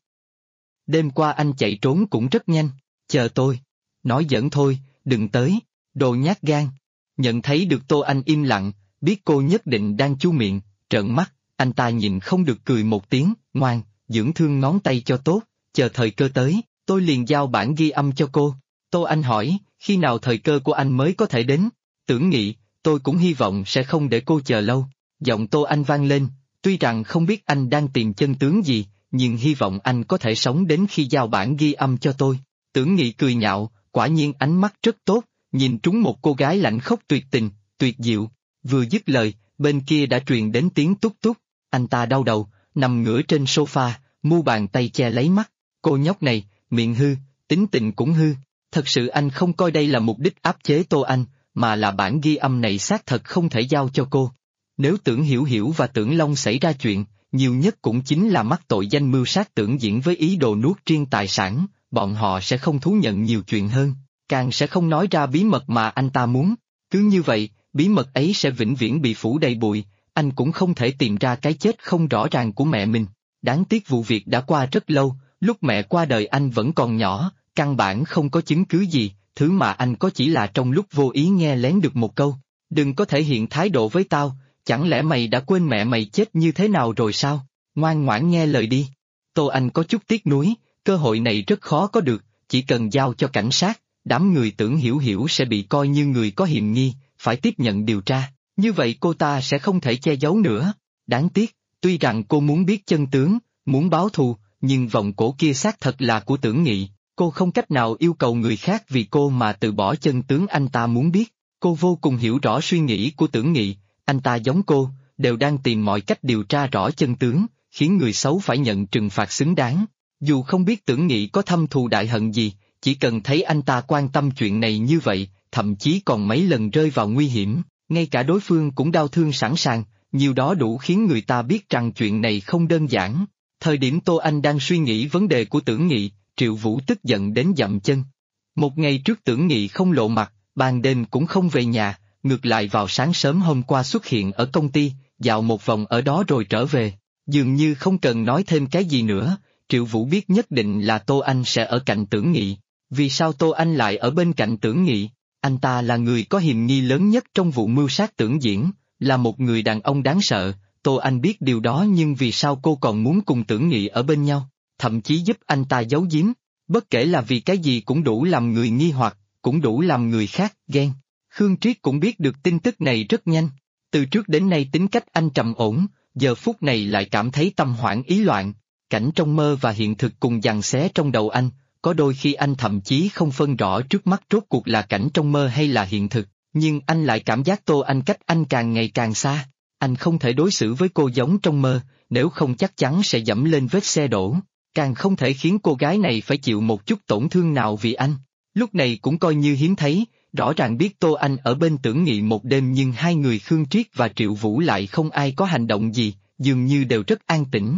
Đêm qua anh chạy trốn cũng rất nhanh, chờ tôi. Nói giỡn thôi, đừng tới, đồ nhát gan. Nhận thấy được Tô Anh im lặng, biết cô nhất định đang chu miệng, trợn mắt, anh ta nhìn không được cười một tiếng, ngoan, dưỡng thương ngón tay cho tốt, chờ thời cơ tới, tôi liền giao bản ghi âm cho cô. Tô Anh hỏi, khi nào thời cơ của anh mới có thể đến? Tưởng Nghị, tôi cũng hy vọng sẽ không để cô chờ lâu. Giọng Tô Anh vang lên, tuy rằng không biết anh đang tìm chân tướng gì, nhưng hy vọng anh có thể sống đến khi giao bản ghi âm cho tôi. Tưởng Nghị cười nhạo, quả nhiên ánh mắt rất tốt, nhìn trúng một cô gái lãnh khốc tuyệt tình, tuyệt diệu. Vừa dứt lời, bên kia đã truyền đến tiếng túc túc, anh ta đau đầu, nằm ngửa trên sofa, mu bàn tay che lấy mắt. Cô nhóc này, miệng hư, tính tình cũng hư. Thật sự anh không coi đây là mục đích áp chế Tô Anh, mà là bản ghi âm này xác thật không thể giao cho cô. Nếu Tưởng Hiểu Hiểu và Tưởng Long xảy ra chuyện, nhiều nhất cũng chính là mắc tội danh mưu sát Tưởng Diễn với ý đồ nuốt riêng tài sản, bọn họ sẽ không thú nhận nhiều chuyện hơn, càng sẽ không nói ra bí mật mà anh ta muốn. Cứ như vậy, bí mật ấy sẽ vĩnh viễn bị phủ đầy bụi, anh cũng không thể tìm ra cái chết không rõ ràng của mẹ mình. Đáng tiếc vụ việc đã qua rất lâu, lúc mẹ qua đời anh vẫn còn nhỏ, căn bản không có chứng cứ gì, thứ mà anh có chỉ là trong lúc vô ý nghe lén được một câu. Đừng có thể hiện thái độ với tao, chẳng lẽ mày đã quên mẹ mày chết như thế nào rồi sao? Ngoan ngoãn nghe lời đi. Tô Anh có chút tiếc nuối, cơ hội này rất khó có được, chỉ cần giao cho cảnh sát, đám người Tưởng Hiểu Hiểu sẽ bị coi như người có hiểm nghi, phải tiếp nhận điều tra, như vậy cô ta sẽ không thể che giấu nữa. Đáng tiếc, tuy rằng cô muốn biết chân tướng, muốn báo thù, nhưng vòng cổ kia xác thật là của Tưởng Nghị, cô không cách nào yêu cầu người khác vì cô mà từ bỏ chân tướng anh ta muốn biết. Cô vô cùng hiểu rõ suy nghĩ của Tưởng Nghị, anh ta giống cô, đều đang tìm mọi cách điều tra rõ chân tướng, khiến người xấu phải nhận trừng phạt xứng đáng. Dù không biết Tưởng Nghị có thâm thù đại hận gì, chỉ cần thấy anh ta quan tâm chuyện này như vậy, thậm chí còn mấy lần rơi vào nguy hiểm, ngay cả đối phương cũng đau thương sẵn sàng, nhiều đó đủ khiến người ta biết rằng chuyện này không đơn giản. Thời điểm Tô Anh đang suy nghĩ vấn đề của Tưởng Nghị, Triệu Vũ tức giận đến dậm chân. Một ngày trước Tưởng Nghị không lộ mặt, ban đêm cũng không về nhà, ngược lại vào sáng sớm hôm qua xuất hiện ở công ty, dạo một vòng ở đó rồi trở về. Dường như không cần nói thêm cái gì nữa, Triệu Vũ biết nhất định là Tô Anh sẽ ở cạnh Tưởng Nghị. Vì sao Tô Anh lại ở bên cạnh Tưởng Nghị? Anh ta là người có hiềm nghi lớn nhất trong vụ mưu sát Tưởng Diễn, là một người đàn ông đáng sợ. Tô Anh biết điều đó nhưng vì sao cô còn muốn cùng Tưởng Nghị ở bên nhau, thậm chí giúp anh ta giấu giếm, bất kể là vì cái gì cũng đủ làm người nghi hoặc, cũng đủ làm người khác ghen. Khương Triết cũng biết được tin tức này rất nhanh, từ trước đến nay tính cách anh trầm ổn, giờ phút này lại cảm thấy tâm hoảng ý loạn, cảnh trong mơ và hiện thực cùng giằng xé trong đầu anh, có đôi khi anh thậm chí không phân rõ trước mắt rốt cuộc là cảnh trong mơ hay là hiện thực, nhưng anh lại cảm giác Tô Anh cách anh càng ngày càng xa. Anh không thể đối xử với cô giống trong mơ, nếu không chắc chắn sẽ dẫm lên vết xe đổ, càng không thể khiến cô gái này phải chịu một chút tổn thương nào vì anh. Lúc này cũng coi như hiếm thấy, rõ ràng biết Tô Anh ở bên Tưởng Nghị một đêm nhưng hai người Khương Triết và Triệu Vũ lại không ai có hành động gì, dường như đều rất an tĩnh.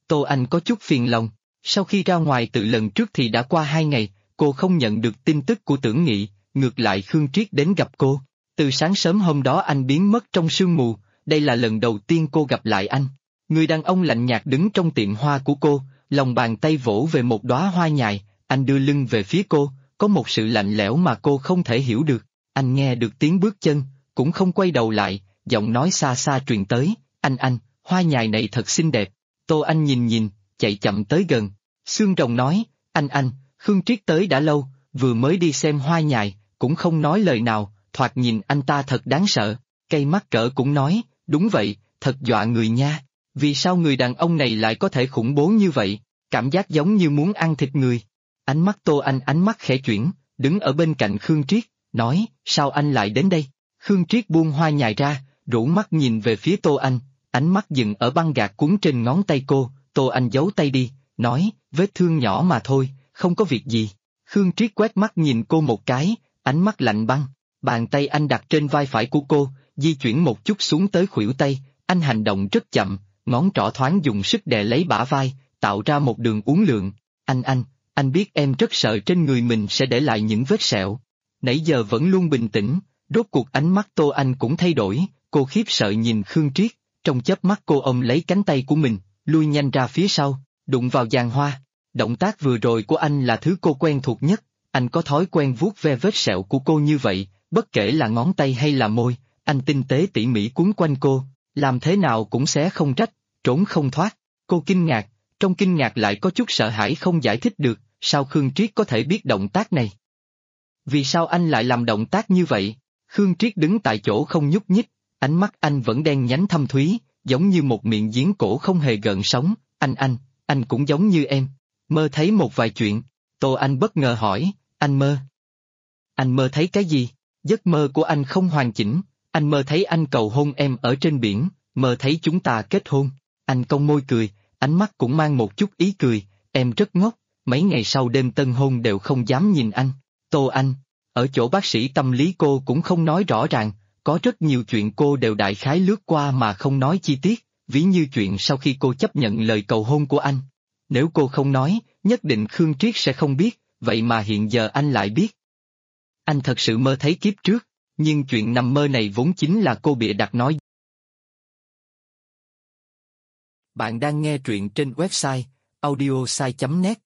Tô Anh có chút phiền lòng, sau khi ra ngoài từ lần trước thì đã qua 2 ngày, cô không nhận được tin tức của Tưởng Nghị, ngược lại Khương Triết đến gặp cô. Từ sáng sớm hôm đó anh biến mất trong sương mù, đây là lần đầu tiên cô gặp lại anh. Người đàn ông lạnh nhạt đứng trong tiệm hoa của cô, lòng bàn tay vỗ về một đóa hoa nhài, anh đưa lưng về phía cô, có một sự lạnh lẽo mà cô không thể hiểu được. Anh nghe được tiếng bước chân, cũng không quay đầu lại, giọng nói xa xa truyền tới, anh, hoa nhài này thật xinh đẹp. Tô Anh nhìn, chạy chậm tới gần. Xương Rồng nói, anh, Khương Triết tới đã lâu, vừa mới đi xem hoa nhài, cũng không nói lời nào, thoạt nhìn anh ta thật đáng sợ. Cây mắt cỡ cũng nói, đúng vậy, thật dọa người nha. Vì sao người đàn ông này lại có thể khủng bố như vậy, cảm giác giống như muốn ăn thịt người. Ánh mắt Tô Anh ánh mắt khẽ chuyển, đứng ở bên cạnh Khương Triết, nói, sao anh lại đến đây? Khương Triết buông hoa nhài ra, rũ mắt nhìn về phía Tô Anh, ánh mắt dừng ở băng gạc cuốn trên ngón tay cô, Tô Anh giấu tay đi, nói, vết thương nhỏ mà thôi, không có việc gì. Khương Triết quét mắt nhìn cô một cái, ánh mắt lạnh băng, bàn tay anh đặt trên vai phải của cô, di chuyển một chút xuống tới khuỷu tay, anh hành động rất chậm, ngón trỏ thoáng dùng sức đè lấy bả vai, tạo ra một đường uốn lượn. Anh biết em rất sợ trên người mình sẽ để lại những vết sẹo. Nãy giờ vẫn luôn bình tĩnh, rốt cuộc ánh mắt Tô Anh cũng thay đổi, cô khiếp sợ nhìn Khương Triết, trong chớp mắt cô ôm lấy cánh tay của mình, lui nhanh ra phía sau, đụng vào giàn hoa. Động tác vừa rồi của anh là thứ cô quen thuộc nhất, anh có thói quen vuốt ve vết sẹo của cô như vậy, bất kể là ngón tay hay là môi, anh tinh tế tỉ mỉ quấn quanh cô, làm thế nào cũng xé không rách, trốn không thoát. Cô kinh ngạc, trong kinh ngạc lại có chút sợ hãi không giải thích được, sao Khương Triết có thể biết động tác này? Vì sao anh lại làm động tác như vậy? Khương Triết đứng tại chỗ không nhúc nhích, ánh mắt anh vẫn đen nhánh thâm thúy, giống như một miệng giếng cổ không hề gợn sóng. Anh cũng giống như em, mơ thấy một vài chuyện. Tô Anh bất ngờ hỏi, anh mơ? Anh mơ thấy cái gì? Giấc mơ của anh không hoàn chỉnh, anh mơ thấy anh cầu hôn em ở trên biển, mơ thấy chúng ta kết hôn. Anh cong môi cười, ánh mắt cũng mang một chút ý cười, em rất ngốc, mấy ngày sau đêm tân hôn đều không dám nhìn anh. Tô Anh, ở chỗ bác sĩ tâm lý cô cũng không nói rõ ràng, có rất nhiều chuyện cô đều đại khái lướt qua mà không nói chi tiết, ví như chuyện sau khi cô chấp nhận lời cầu hôn của anh. Nếu cô không nói, nhất định Khương Triết sẽ không biết, vậy mà hiện giờ anh lại biết. Anh thật sự mơ thấy kiếp trước, nhưng chuyện nằm mơ này vốn chính là cô bịa đặt nói. Bạn đang nghe truyện trên website audiosai.net.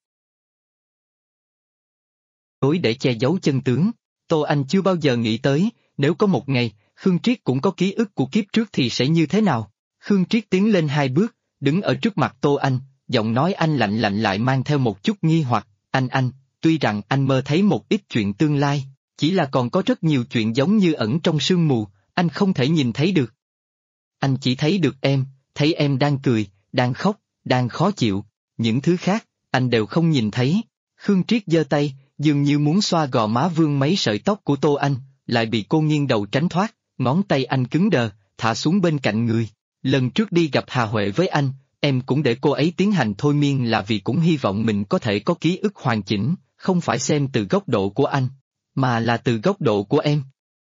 Đối để che giấu chân tướng, Tô Anh chưa bao giờ nghĩ tới, nếu có một ngày, Khương Triết cũng có ký ức của kiếp trước thì sẽ như thế nào. Khương Triết tiến lên 2 bước, đứng ở trước mặt Tô Anh, giọng nói anh lạnh lạnh lại mang theo một chút nghi hoặc, anh, tuy rằng anh mơ thấy một ít chuyện tương lai, chỉ là còn có rất nhiều chuyện giống như ẩn trong sương mù, anh không thể nhìn thấy được. Anh chỉ thấy được em, thấy em đang cười, đang khóc, đang khó chịu, những thứ khác, anh đều không nhìn thấy. Khương Triết giơ tay, dường như muốn xoa gò má vương mấy sợi tóc của Tô Anh, lại bị cô nghiêng đầu tránh thoát, ngón tay anh cứng đờ, thả xuống bên cạnh người. Lần trước đi gặp Hà Huệ với anh, em cũng để cô ấy tiến hành thôi miên là vì cũng hy vọng mình có thể có ký ức hoàn chỉnh, không phải xem từ góc độ của anh, mà là từ góc độ của em.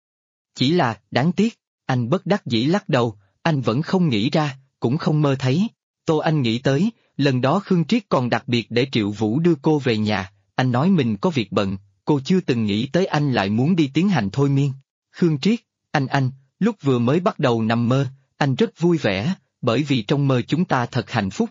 Chỉ là, đáng tiếc, anh bất đắc dĩ lắc đầu, anh vẫn không nghĩ ra, cũng không mơ thấy. Tô Anh nghĩ tới, lần đó Khương Triết còn đặc biệt để Triệu Vũ đưa cô về nhà, anh nói mình có việc bận, cô chưa từng nghĩ tới anh lại muốn đi tiến hành thôi miên. Khương Triết, anh, lúc vừa mới bắt đầu nằm mơ, anh rất vui vẻ, bởi vì trong mơ chúng ta thật hạnh phúc.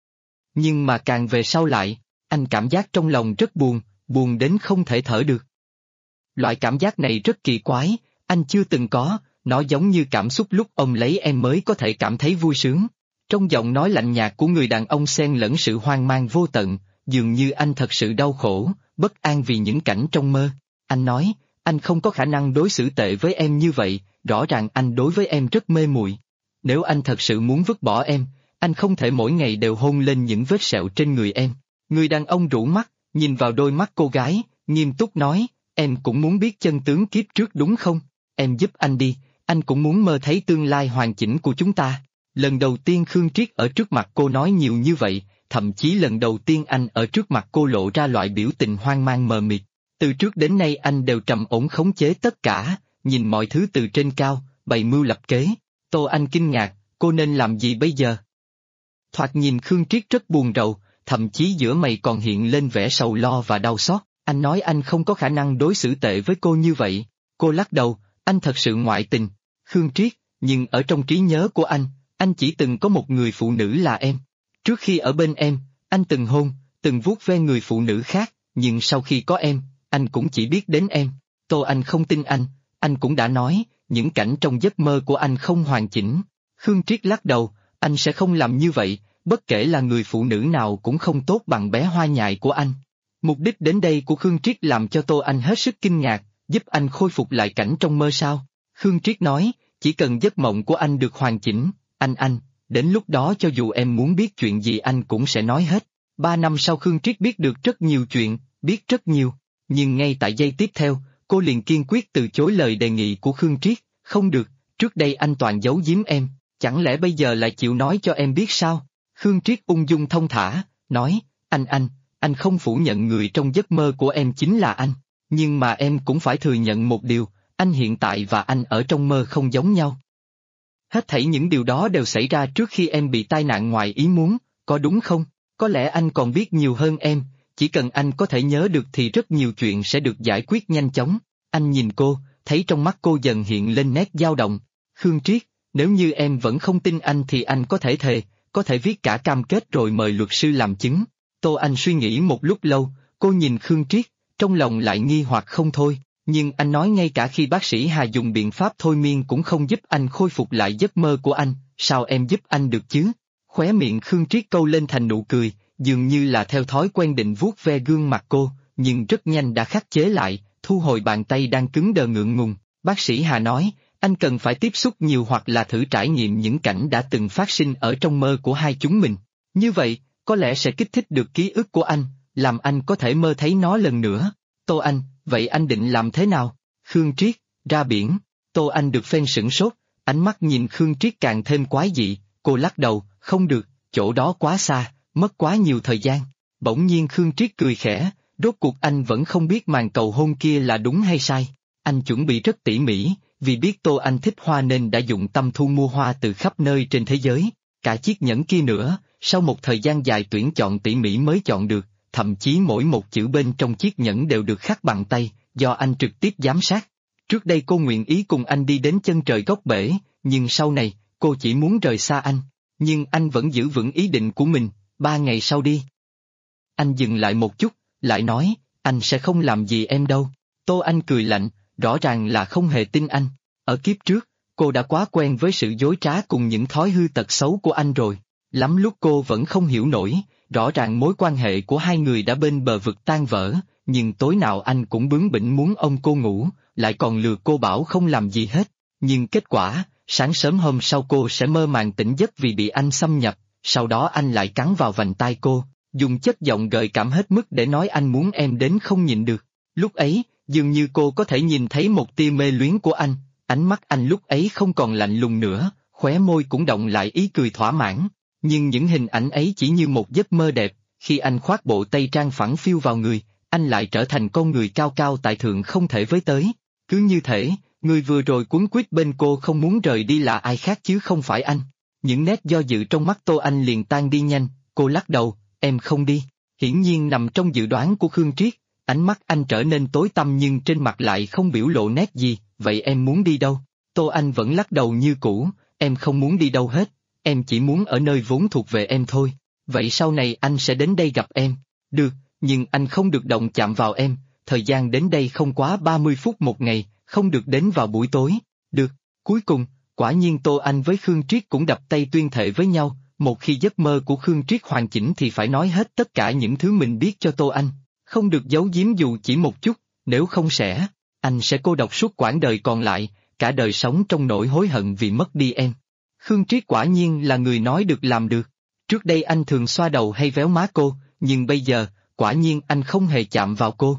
Nhưng mà càng về sau lại, anh cảm giác trong lòng rất buồn, buồn đến không thể thở được. Loại cảm giác này rất kỳ quái, anh chưa từng có, nó giống như cảm xúc lúc ông lấy em mới có thể cảm thấy vui sướng. Trong giọng nói lạnh nhạt của người đàn ông xen lẫn sự hoang mang vô tận, dường như anh thật sự đau khổ, bất an vì những cảnh trong mơ. Anh nói, anh không có khả năng đối xử tệ với em như vậy, rõ ràng anh đối với em rất mê muội. Nếu anh thật sự muốn vứt bỏ em, anh không thể mỗi ngày đều hôn lên những vết sẹo trên người em. Người đàn ông rũ mắt, nhìn vào đôi mắt cô gái, nghiêm túc nói, em cũng muốn biết chân tướng kiếp trước đúng không? Em giúp anh đi, anh cũng muốn mơ thấy tương lai hoàn chỉnh của chúng ta. Lần đầu tiên Khương Triết ở trước mặt cô nói nhiều như vậy, thậm chí lần đầu tiên anh ở trước mặt cô lộ ra loại biểu tình hoang mang mờ mịt. Từ trước đến nay anh đều trầm ổn khống chế tất cả, nhìn mọi thứ từ trên cao, bày mưu lập kế. Tô Anh kinh ngạc, cô nên làm gì bây giờ? Thoạt nhìn Khương Triết rất buồn rầu, thậm chí giữa mày còn hiện lên vẻ sầu lo và đau xót. Anh nói anh không có khả năng đối xử tệ với cô như vậy. Cô lắc đầu, anh thật sự ngoại tình. Khương Triết, nhưng ở trong trí nhớ của anh chỉ từng có một người phụ nữ là em. Trước khi ở bên em, anh từng hôn, từng vuốt ve người phụ nữ khác, nhưng sau khi có em, anh cũng chỉ biết đến em. Tô Anh không tin anh cũng đã nói, những cảnh trong giấc mơ của anh không hoàn chỉnh. Khương Triết lắc đầu, anh sẽ không làm như vậy, bất kể là người phụ nữ nào cũng không tốt bằng bé Hoa Nhài của anh. Mục đích đến đây của Khương Triết làm cho Tô Anh hết sức kinh ngạc, giúp anh khôi phục lại cảnh trong mơ sao? Khương Triết nói, chỉ cần giấc mộng của anh được hoàn chỉnh, anh, đến lúc đó cho dù em muốn biết chuyện gì anh cũng sẽ nói hết. 3 năm sau Khương Triết biết được rất nhiều chuyện, biết rất nhiều, nhưng ngay tại giây tiếp theo, cô liền kiên quyết từ chối lời đề nghị của Khương Triết, không được, trước đây anh toàn giấu giếm em, chẳng lẽ bây giờ lại chịu nói cho em biết sao? Khương Triết ung dung thông thả, nói, anh không phủ nhận người trong giấc mơ của em chính là anh, nhưng mà em cũng phải thừa nhận một điều, anh hiện tại và anh ở trong mơ không giống nhau. Hết thảy những điều đó đều xảy ra trước khi em bị tai nạn ngoài ý muốn, có đúng không? Có lẽ anh còn biết nhiều hơn em, chỉ cần anh có thể nhớ được thì rất nhiều chuyện sẽ được giải quyết nhanh chóng. Anh nhìn cô, thấy trong mắt cô dần hiện lên nét dao động. Khương Triết, nếu như em vẫn không tin anh thì anh có thể thề, có thể viết cả cam kết rồi mời luật sư làm chứng. Tô Anh suy nghĩ một lúc lâu, cô nhìn Khương Triết, trong lòng lại nghi hoặc không thôi, nhưng anh nói ngay cả khi bác sĩ Hà dùng biện pháp thôi miên cũng không giúp anh khôi phục lại giấc mơ của anh, sao em giúp anh được chứ? Khóe miệng Khương Triết câu lên thành nụ cười, dường như là theo thói quen định vuốt ve gương mặt cô, nhưng rất nhanh đã khắc chế lại, thu hồi bàn tay đang cứng đờ ngượng ngùng. Bác sĩ Hà nói, anh cần phải tiếp xúc nhiều hoặc là thử trải nghiệm những cảnh đã từng phát sinh ở trong mơ của hai chúng mình. Như vậy, có lẽ sẽ kích thích được ký ức của anh, làm anh có thể mơ thấy nó lần nữa. Tô Anh, vậy anh định làm thế nào? Khương Triết, ra biển. Tô Anh được phen sửng sốt, ánh mắt nhìn Khương Triết càng thêm quái dị, cô lắc đầu, không được, chỗ đó quá xa, mất quá nhiều thời gian. Bỗng nhiên Khương Triết cười khẽ, rốt cuộc anh vẫn không biết màn cầu hôn kia là đúng hay sai. Anh chuẩn bị rất tỉ mỉ, vì biết Tô Anh thích hoa nên đã dụng tâm thu mua hoa từ khắp nơi trên thế giới, cả chiếc nhẫn kia nữa, sau một thời gian dài tuyển chọn tỉ mỉ mới chọn được, thậm chí mỗi một chữ bên trong chiếc nhẫn đều được khắc bằng tay, do anh trực tiếp giám sát. Trước đây cô nguyện ý cùng anh đi đến chân trời góc bể, nhưng sau này, cô chỉ muốn rời xa anh. Nhưng anh vẫn giữ vững ý định của mình, 3 ngày sau đi. Anh dừng lại một chút, lại nói, anh sẽ không làm gì em đâu. Tô Anh cười lạnh, rõ ràng là không hề tin anh. Ở kiếp trước, cô đã quá quen với sự dối trá cùng những thói hư tật xấu của anh rồi. Lắm lúc cô vẫn không hiểu nổi, rõ ràng mối quan hệ của hai người đã bên bờ vực tan vỡ, nhưng tối nào anh cũng bướng bỉnh muốn ôm cô ngủ, lại còn lừa cô bảo không làm gì hết. Nhưng kết quả, sáng sớm hôm sau cô sẽ mơ màng tỉnh giấc vì bị anh xâm nhập, sau đó anh lại cắn vào vành tai cô, dùng chất giọng gợi cảm hết mức để nói anh muốn em đến không nhịn được. Lúc ấy, dường như cô có thể nhìn thấy một tia mê luyến của anh, ánh mắt anh lúc ấy không còn lạnh lùng nữa, khóe môi cũng động lại ý cười thỏa mãn. Nhưng những hình ảnh ấy chỉ như một giấc mơ đẹp, khi anh khoác bộ tây trang phẳng phiu vào người, anh lại trở thành con người cao cao tại thượng không thể với tới. Cứ như thể, người vừa rồi quấn quýt bên cô không muốn rời đi là ai khác chứ không phải anh. Những nét do dự trong mắt Tô Anh liền tan đi nhanh, cô lắc đầu, em không đi. Hiển nhiên nằm trong dự đoán của Khương Triết, ánh mắt anh trở nên tối tăm nhưng trên mặt lại không biểu lộ nét gì, vậy em muốn đi đâu? Tô Anh vẫn lắc đầu như cũ, em không muốn đi đâu hết, em chỉ muốn ở nơi vốn thuộc về em thôi. Vậy sau này anh sẽ đến đây gặp em. Được, nhưng anh không được động chạm vào em, thời gian đến đây không quá 30 phút một ngày, không được đến vào buổi tối. Được, cuối cùng, quả nhiên Tô Anh với Khương Triết cũng đập tay tuyên thệ với nhau, một khi giấc mơ của Khương Triết hoàn chỉnh thì phải nói hết tất cả những thứ mình biết cho Tô Anh, không được giấu giếm dù chỉ một chút, nếu không anh sẽ cô độc suốt quãng đời còn lại, cả đời sống trong nỗi hối hận vì mất đi em. Khương Triết quả nhiên là người nói được làm được. Trước đây anh thường xoa đầu hay véo má cô, nhưng bây giờ, quả nhiên anh không hề chạm vào cô.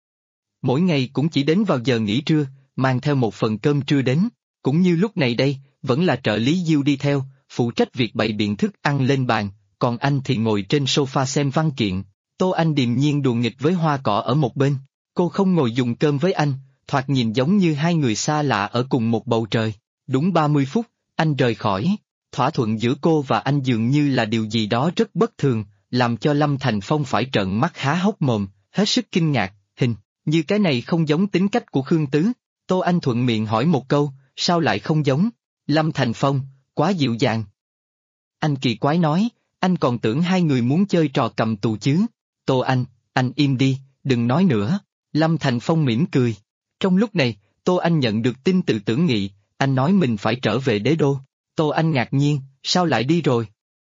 Mỗi ngày cũng chỉ đến vào giờ nghỉ trưa, mang theo một phần cơm trưa đến, cũng như lúc này đây, vẫn là trợ lý Diêu đi theo, phụ trách việc bày biện thức ăn lên bàn, còn anh thì ngồi trên sofa xem văn kiện. Tô Anh điềm nhiên đùa nghịch với hoa cỏ ở một bên, cô không ngồi dùng cơm với anh, thoạt nhìn giống như hai người xa lạ ở cùng một bầu trời. Đúng 30 phút, anh rời khỏi. thỏa thuận giữa cô và anh dường như là điều gì đó rất bất thường, làm cho Lâm Thành Phong phải trợn mắt há hốc mồm, hết sức kinh ngạc, hình như cái này không giống tính cách của Khương Tứ. Tô Anh thuận miệng hỏi một câu, sao lại không giống? Lâm Thành Phong, quá dịu dàng. Anh kỳ quái nói, anh còn tưởng hai người muốn chơi trò cầm tù chứ. Tô anh im đi, đừng nói nữa. Lâm Thành Phong mỉm cười. Trong lúc này, Tô Anh nhận được tin từ Tưởng Nghị, anh nói mình phải trở về đế đô. Tô Anh ngạc nhiên, sao lại đi rồi?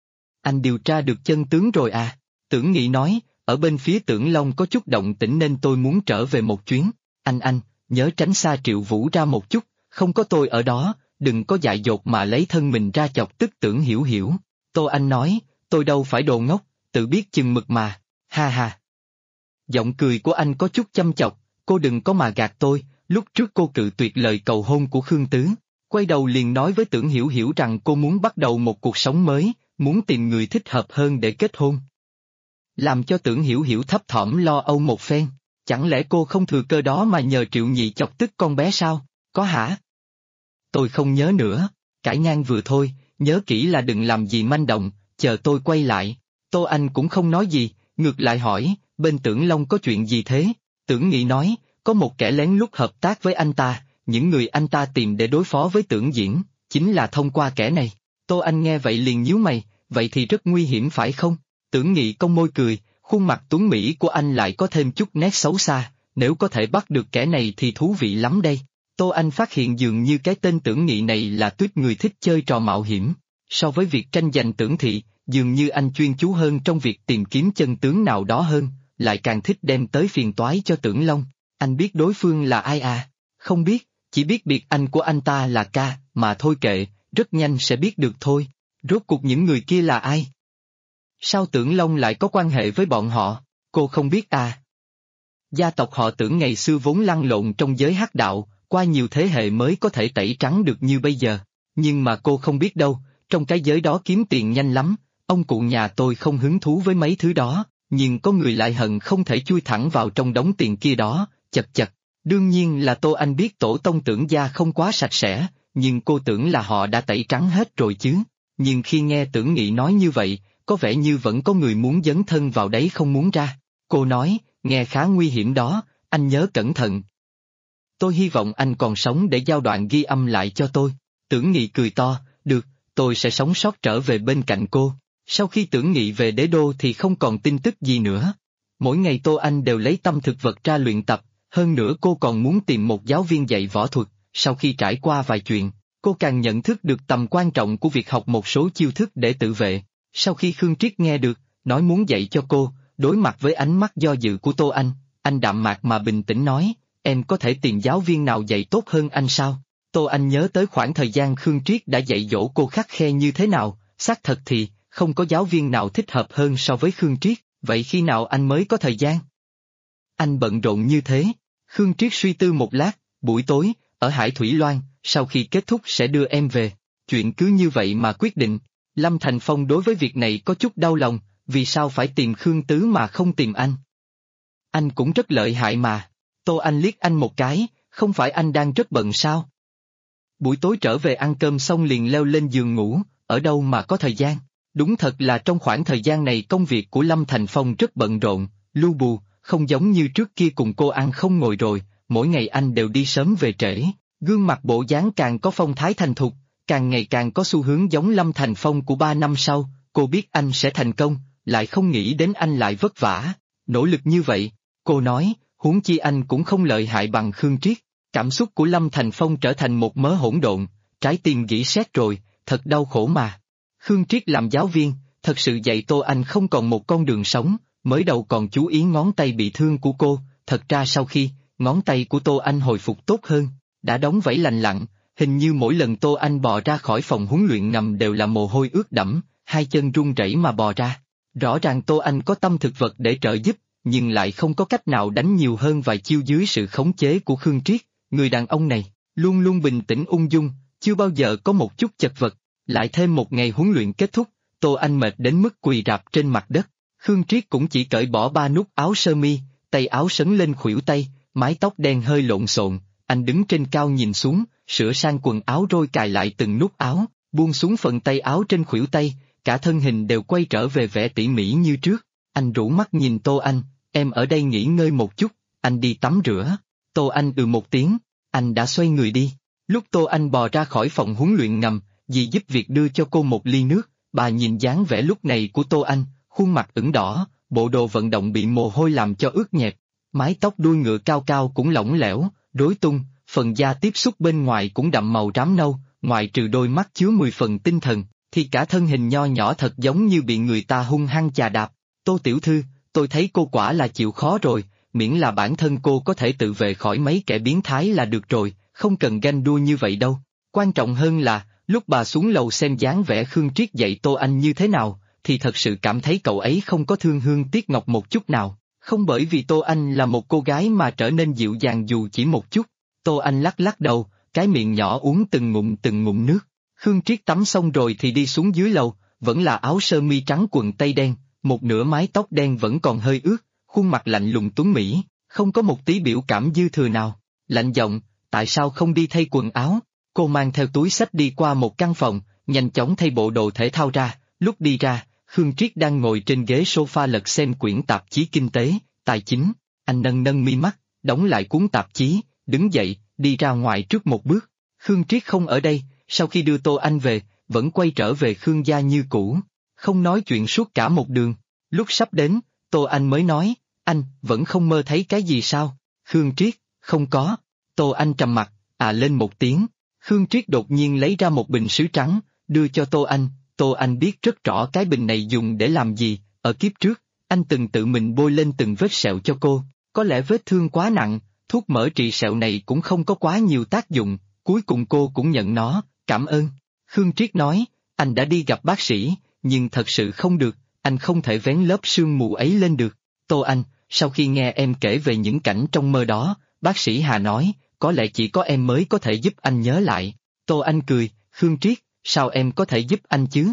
Anh điều tra được chân tướng rồi à? Tưởng Nghị nói, ở bên phía Tưởng Long có chút động tĩnh nên tôi muốn trở về một chuyến. Anh, nhớ tránh xa Triệu Vũ ra một chút, không có tôi ở đó, đừng có dại dột mà lấy thân mình ra chọc tức Tưởng Hiểu Hiểu. Tô Anh nói, tôi đâu phải đồ ngốc, tự biết chừng mực mà, ha ha. Giọng cười của anh có chút chăm chọc, cô đừng có mà gạt tôi, lúc trước cô cự tuyệt lời cầu hôn của Khương Tứ, quay đầu liền nói với Tưởng Hiểu Hiểu rằng cô muốn bắt đầu một cuộc sống mới, muốn tìm người thích hợp hơn để kết hôn. Làm cho Tưởng Hiểu Hiểu thấp thỏm lo âu một phen, chẳng lẽ cô không thừa cơ đó mà nhờ Triệu Nhị chọc tức con bé sao, có hả? Tôi không nhớ nữa, cãi ngang vừa thôi, nhớ kỹ là đừng làm gì manh động, chờ tôi quay lại. Tô Anh cũng không nói gì, ngược lại hỏi, bên Tưởng Long có chuyện gì thế? Tưởng Nghị nói, có một kẻ lén lút hợp tác với anh ta, những người anh ta tìm để đối phó với Tưởng Diễn, chính là thông qua kẻ này. Tô Anh nghe vậy liền nhíu mày, vậy thì rất nguy hiểm phải không? Tưởng Nghị cong môi cười, khuôn mặt tuấn mỹ của anh lại có thêm chút nét xấu xa, nếu có thể bắt được kẻ này thì thú vị lắm đây. Tô Anh phát hiện dường như cái tên Tưởng Nghị này là tuýp người thích chơi trò mạo hiểm, so với việc tranh giành Tưởng Thị, dường như anh chuyên chú hơn trong việc tìm kiếm chân tướng nào đó hơn, lại càng thích đem tới phiền toái cho Tưởng Long. Anh biết đối phương là ai à? Không biết, chỉ biết biệt anh của anh ta là Ca, mà thôi kệ, rất nhanh sẽ biết được thôi. Rốt cuộc những người kia là ai? Sao Tưởng Long lại có quan hệ với bọn họ? Cô không biết à? Gia tộc họ Tưởng ngày xưa vốn lăn lộn trong giới hắc đạo, qua nhiều thế hệ mới có thể tẩy trắng được như bây giờ. Nhưng mà cô không biết đâu, trong cái giới đó kiếm tiền nhanh lắm, ông cụ nhà tôi không hứng thú với mấy thứ đó, nhưng có người lại hận không thể chui thẳng vào trong đống tiền kia đó, chật chật. Đương nhiên là Tô Anh biết tổ tông Tưởng gia không quá sạch sẽ, nhưng cô tưởng là họ đã tẩy trắng hết rồi chứ. Nhưng khi nghe Tưởng Nghị nói như vậy, có vẻ như vẫn có người muốn dấn thân vào đấy không muốn ra. Cô nói, nghe khá nguy hiểm đó, anh nhớ cẩn thận. Tôi hy vọng anh còn sống để giao đoạn ghi âm lại cho tôi. Tưởng Nghị cười to, được, tôi sẽ sống sót trở về bên cạnh cô. Sau khi Tưởng Nghị về đế đô thì không còn tin tức gì nữa. Mỗi ngày Tô Anh đều lấy tâm thực vật ra luyện tập, hơn nữa cô còn muốn tìm một giáo viên dạy võ thuật. Sau khi trải qua vài chuyện, cô càng nhận thức được tầm quan trọng của việc học một số chiêu thức để tự vệ. Sau khi Khương Triết nghe được, nói muốn dạy cho cô, đối mặt với ánh mắt do dự của Tô anh đạm mạc mà bình tĩnh nói, em có thể tìm giáo viên nào dạy tốt hơn anh sao? Tô Anh nhớ tới khoảng thời gian Khương Triết đã dạy dỗ cô khắt khe như thế nào, xác thật thì, không có giáo viên nào thích hợp hơn so với Khương Triết, vậy khi nào anh mới có thời gian? Anh bận rộn như thế. Khương Triết suy tư một lát, buổi tối, ở Hải Thủy Loan, sau khi kết thúc sẽ đưa em về. Chuyện cứ như vậy mà quyết định. Lâm Thành Phong đối với việc này có chút đau lòng, vì sao phải tìm Khương Tứ mà không tìm anh? Anh cũng rất lợi hại mà. Tô Anh liếc anh một cái, không phải anh đang rất bận sao? Buổi tối trở về ăn cơm xong liền leo lên giường ngủ, ở đâu mà có thời gian? Đúng thật là trong khoảng thời gian này công việc của Lâm Thành Phong rất bận rộn, lu bù, không giống như trước kia cùng cô ăn không ngồi rồi, mỗi ngày anh đều đi sớm về trễ, gương mặt bộ dáng càng có phong thái thành thục, càng ngày càng có xu hướng giống Lâm Thành Phong của 3 năm sau, cô biết anh sẽ thành công, lại không nghĩ đến anh lại vất vả, nỗ lực như vậy, cô nói, huống chi anh cũng không lợi hại bằng Khương Triết. Cảm xúc của Lâm Thành Phong trở thành một mớ hỗn độn, trái tim gỉ sét rồi, thật đau khổ mà. Khương Triết làm giáo viên, thật sự dạy Tô Anh không còn một con đường sống, mới đầu còn chú ý ngón tay bị thương của cô, thật ra sau khi, ngón tay của Tô Anh hồi phục tốt hơn, đã đóng vảy lành lặn, hình như mỗi lần Tô Anh bò ra khỏi phòng huấn luyện ngầm đều là mồ hôi ướt đẫm, hai chân run rẩy mà bò ra. Rõ ràng Tô Anh có tâm thực vật để trợ giúp, nhưng lại không có cách nào đánh nhiều hơn vài chiêu dưới sự khống chế của Khương Triết. Người đàn ông này, luôn luôn bình tĩnh ung dung, chưa bao giờ có một chút chật vật, lại thêm một ngày huấn luyện kết thúc, Tô Anh mệt đến mức quỳ rạp trên mặt đất, Khương Triết cũng chỉ cởi bỏ 3 nút áo sơ mi, tay áo sấn lên khuỷu tay, mái tóc đen hơi lộn xộn, anh đứng trên cao nhìn xuống, sửa sang quần áo rồi cài lại từng nút áo, buông xuống phần tay áo trên khuỷu tay, cả thân hình đều quay trở về vẻ tỉ mỉ như trước. Anh rũ mắt nhìn Tô Anh, em ở đây nghỉ ngơi một chút, anh đi tắm rửa. Tô Anh một tiếng, anh đã xoay người đi. Lúc Tô Anh bò ra khỏi phòng huấn luyện ngầm, dì giúp việc đưa cho cô một ly nước, bà nhìn dáng vẻ lúc này của Tô Anh, khuôn mặt ửng đỏ, bộ đồ vận động bị mồ hôi làm cho ướt nhẹp, mái tóc đuôi ngựa cao cao cũng lỏng lẻo, rối tung, phần da tiếp xúc bên ngoài cũng đậm màu rám nâu, ngoại trừ đôi mắt chứa 10 phần tinh thần, thì cả thân hình nho nhỏ thật giống như bị người ta hung hăng chà đạp. Tô tiểu thư, tôi thấy cô quả là chịu khó rồi, miễn là bản thân cô có thể tự vệ khỏi mấy kẻ biến thái là được rồi, không cần ganh đua như vậy đâu. Quan trọng hơn là, lúc bà xuống lầu xem dáng vẻ Khương Triết dạy Tô Anh như thế nào, thì thật sự cảm thấy cậu ấy không có thương hương tiếc ngọc một chút nào, không bởi vì Tô Anh là một cô gái mà trở nên dịu dàng dù chỉ một chút. Tô Anh lắc lắc đầu, cái miệng nhỏ uống từng ngụm nước. Khương Triết tắm xong rồi thì đi xuống dưới lầu, vẫn là áo sơ mi trắng quần tây đen, một nửa mái tóc đen vẫn còn hơi ướt, khuôn mặt lạnh lùng tuấn mỹ, không có một tí biểu cảm dư thừa nào. Lạnh giọng, tại sao không đi thay quần áo? Cô mang theo túi xách đi qua một căn phòng, nhanh chóng thay bộ đồ thể thao ra, lúc đi ra, Khương Triết đang ngồi trên ghế sofa lật xem quyển tạp chí kinh tế, tài chính, anh nâng mi mắt, đóng lại cuốn tạp chí, đứng dậy, đi ra ngoài trước một bước. Khương Triết không ở đây, sau khi đưa Tô Anh về, vẫn quay trở về Khương gia như cũ, không nói chuyện suốt cả một đường. Lúc sắp đến, Tô Anh mới nói, anh vẫn không mơ thấy cái gì sao? Khương Triết, không có. Tô Anh trầm mặt, lên một tiếng. Khương Triết đột nhiên lấy ra một bình sứ trắng, đưa cho Tô Anh. Tô Anh biết rất rõ cái bình này dùng để làm gì, ở kiếp trước, anh từng tự mình bôi lên từng vết sẹo cho cô, có lẽ vết thương quá nặng, thuốc mỡ trị sẹo này cũng không có quá nhiều tác dụng, cuối cùng cô cũng nhận nó, cảm ơn. Khương Triết nói, anh đã đi gặp bác sĩ, nhưng thật sự không được, anh không thể vén lớp sương mù ấy lên được. Tô Anh, sau khi nghe em kể về những cảnh trong mơ đó, bác sĩ Hà nói, có lẽ chỉ có em mới có thể giúp anh nhớ lại. Tô Anh cười, Khương Triết, sao em có thể giúp anh chứ?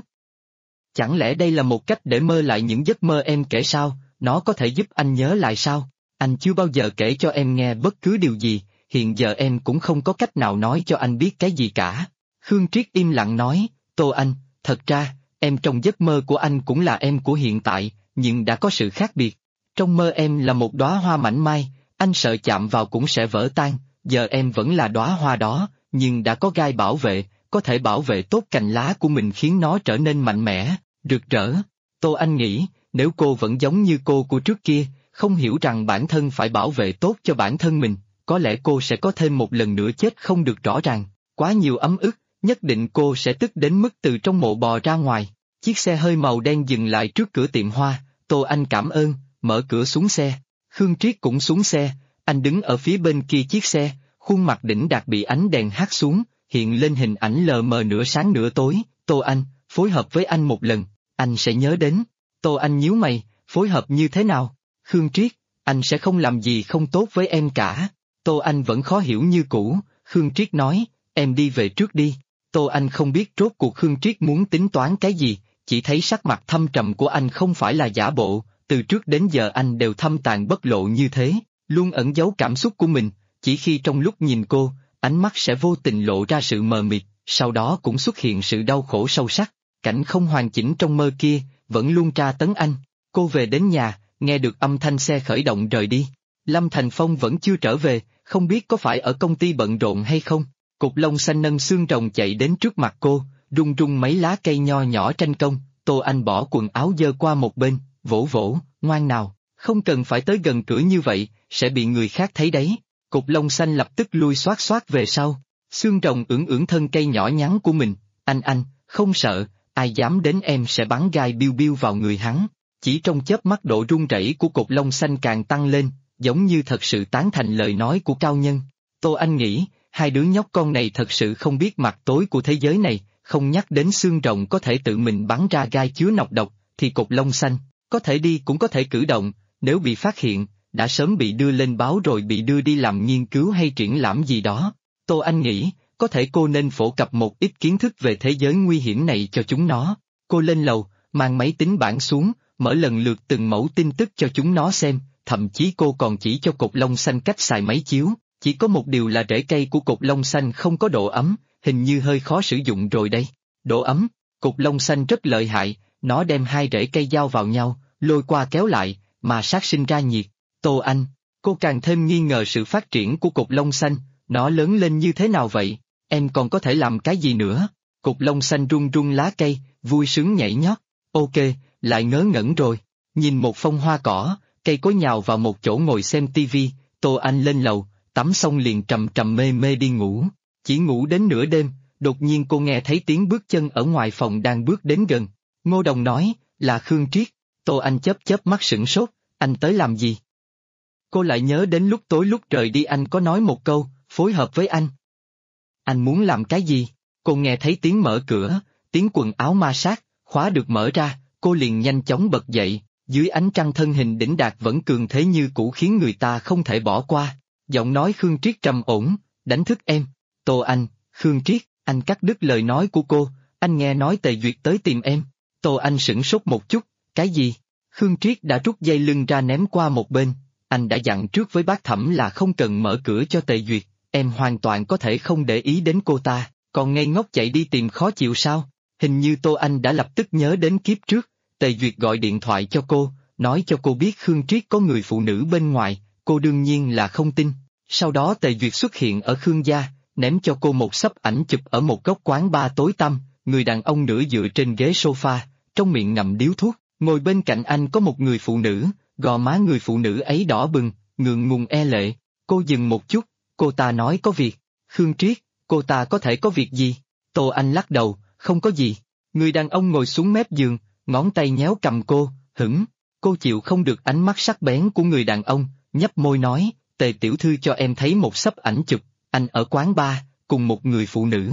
Chẳng lẽ đây là một cách để mơ lại những giấc mơ em kể sao, nó có thể giúp anh nhớ lại sao? Anh chưa bao giờ kể cho em nghe bất cứ điều gì, hiện giờ em cũng không có cách nào nói cho anh biết cái gì cả. Khương Triết im lặng nói, Tô Anh, thật ra, em trong giấc mơ của anh cũng là em của hiện tại, nhưng đã có sự khác biệt. Trong mơ em là một đóa hoa mảnh mai, anh sợ chạm vào cũng sẽ vỡ tan, giờ em vẫn là đóa hoa đó, nhưng đã có gai bảo vệ, có thể bảo vệ tốt cành lá của mình khiến nó trở nên mạnh mẽ, rực rỡ. Tô Anh nghĩ, nếu cô vẫn giống như cô của trước kia, không hiểu rằng bản thân phải bảo vệ tốt cho bản thân mình, có lẽ cô sẽ có thêm một lần nữa chết không được rõ ràng, quá nhiều ấm ức, nhất định cô sẽ tức đến mức từ trong mộ bò ra ngoài. Chiếc xe hơi màu đen dừng lại trước cửa tiệm hoa, Tô Anh cảm ơn, mở cửa xuống xe. Khương Triết cũng xuống xe, anh đứng ở phía bên kia chiếc xe, khuôn mặt đỉnh đạt bị ánh đèn hắt xuống, hiện lên hình ảnh lờ mờ nửa sáng nửa tối. Tô Anh, phối hợp với anh một lần, anh sẽ nhớ đến. Tô Anh nhíu mày, phối hợp như thế nào? Khương Triết, anh sẽ không làm gì không tốt với em cả. Tô Anh vẫn khó hiểu như cũ, Khương Triết nói, em đi về trước đi. Tô Anh không biết rốt cuộc Khương Triết muốn tính toán cái gì, chỉ thấy sắc mặt thâm trầm của anh không phải là giả bộ, từ trước đến giờ anh đều thâm tàn bất lộ như thế, luôn ẩn giấu cảm xúc của mình, chỉ khi trong lúc nhìn cô, ánh mắt sẽ vô tình lộ ra sự mờ mịt, sau đó cũng xuất hiện sự đau khổ sâu sắc. Cảnh không hoàn chỉnh trong mơ kia, vẫn luôn tra tấn anh. Cô về đến nhà, nghe được âm thanh xe khởi động rời đi. Lâm Thành Phong vẫn chưa trở về, không biết có phải ở công ty bận rộn hay không. Cục lông xanh nâng xương rồng chạy đến trước mặt cô, rung rung mấy lá cây nho nhỏ tranh công. Tô Anh bỏ quần áo dơ qua một bên, vỗ vỗ, ngoan nào, không cần phải tới gần cửa như vậy, sẽ bị người khác thấy đấy. Cục lông xanh lập tức lui xoát xoát về sau. Xương rồng ưỡn ưỡn thân cây nhỏ nhắn của mình. Anh, không sợ, ai dám đến em sẽ bắn gai biu biu vào người hắn. Chỉ trong chớp mắt độ run rẩy của cục lông xanh càng tăng lên, giống như thật sự tán thành lời nói của cao nhân. Tô Anh nghĩ, hai đứa nhóc con này thật sự không biết mặt tối của thế giới này, không nhắc đến xương rồng có thể tự mình bắn ra gai chứa nọc độc, thì cục lông xanh, có thể đi cũng có thể cử động, nếu bị phát hiện, đã sớm bị đưa lên báo rồi bị đưa đi làm nghiên cứu hay triển lãm gì đó. Tô Anh nghĩ, có thể cô nên phổ cập một ít kiến thức về thế giới nguy hiểm này cho chúng nó. Cô lên lầu, mang máy tính bảng xuống, mở lần lượt từng mẫu tin tức cho chúng nó xem, thậm chí cô còn chỉ cho cục lông xanh cách xài máy chiếu, chỉ có một điều là rễ cây của cục lông xanh không có độ ấm, hình như hơi khó sử dụng rồi đây. Độ ấm, cục lông xanh rất lợi hại, nó đem hai rễ cây giao vào nhau, lôi qua kéo lại, mà sát sinh ra nhiệt. Tô Anh, cô càng thêm nghi ngờ sự phát triển của cục lông xanh, nó lớn lên như thế nào vậy? Em còn có thể làm cái gì nữa? Cục lông xanh rung rung lá cây, vui sướng nhảy nhót. Ok, lại ngớ ngẩn rồi. Nhìn một phong hoa cỏ, cây cối nhào vào một chỗ ngồi xem tivi, Tô Anh lên lầu, tắm xong liền trầm trầm mê mê đi ngủ. Chỉ ngủ đến nửa đêm, đột nhiên cô nghe thấy tiếng bước chân ở ngoài phòng đang bước đến gần. Ngô Đồng nói, là Khương Triết. Tô Anh chớp chớp mắt sửng sốt, anh tới làm gì? Cô lại nhớ đến lúc tối lúc rời đi anh có nói một câu, phối hợp với anh. Anh muốn làm cái gì? Cô nghe thấy tiếng mở cửa, tiếng quần áo ma sát, khóa được mở ra, cô liền nhanh chóng bật dậy, dưới ánh trăng thân hình đỉnh đạt vẫn cường thế như cũ khiến người ta không thể bỏ qua. Giọng nói Khương Triết trầm ổn, đánh thức em. Tô Anh, Khương Triết, anh cắt đứt lời nói của cô, anh nghe nói Tề Duyệt tới tìm em. Tô Anh sửng sốt một chút, cái gì? Khương Triết đã rút dây lưng ra ném qua một bên, anh đã dặn trước với bác Thẩm là không cần mở cửa cho Tề Duyệt, em hoàn toàn có thể không để ý đến cô ta, còn ngây ngốc chạy đi tìm khó chịu sao? Hình như Tô Anh đã lập tức nhớ đến kiếp trước, Tề Duyệt gọi điện thoại cho cô, nói cho cô biết Khương Triết có người phụ nữ bên ngoài, cô đương nhiên là không tin. Sau đó Tề Duyệt xuất hiện ở Khương gia, ném cho cô một xấp ảnh chụp ở một góc quán bar tối tăm, người đàn ông nửa dựa trên ghế sofa, trong miệng ngậm điếu thuốc, ngồi bên cạnh anh có một người phụ nữ, gò má người phụ nữ ấy đỏ bừng, ngượng ngùng e lệ. Cô dừng một chút, cô ta nói có việc. Khương Triết, cô ta có thể có việc gì? Tô Anh lắc đầu, không có gì. Người đàn ông ngồi xuống mép giường, ngón tay nhéo cầm cô, hửng. Cô chịu không được ánh mắt sắc bén của người đàn ông, nhấp môi nói, Tề tiểu thư cho em thấy một xấp ảnh chụp, anh ở quán bar, cùng một người phụ nữ.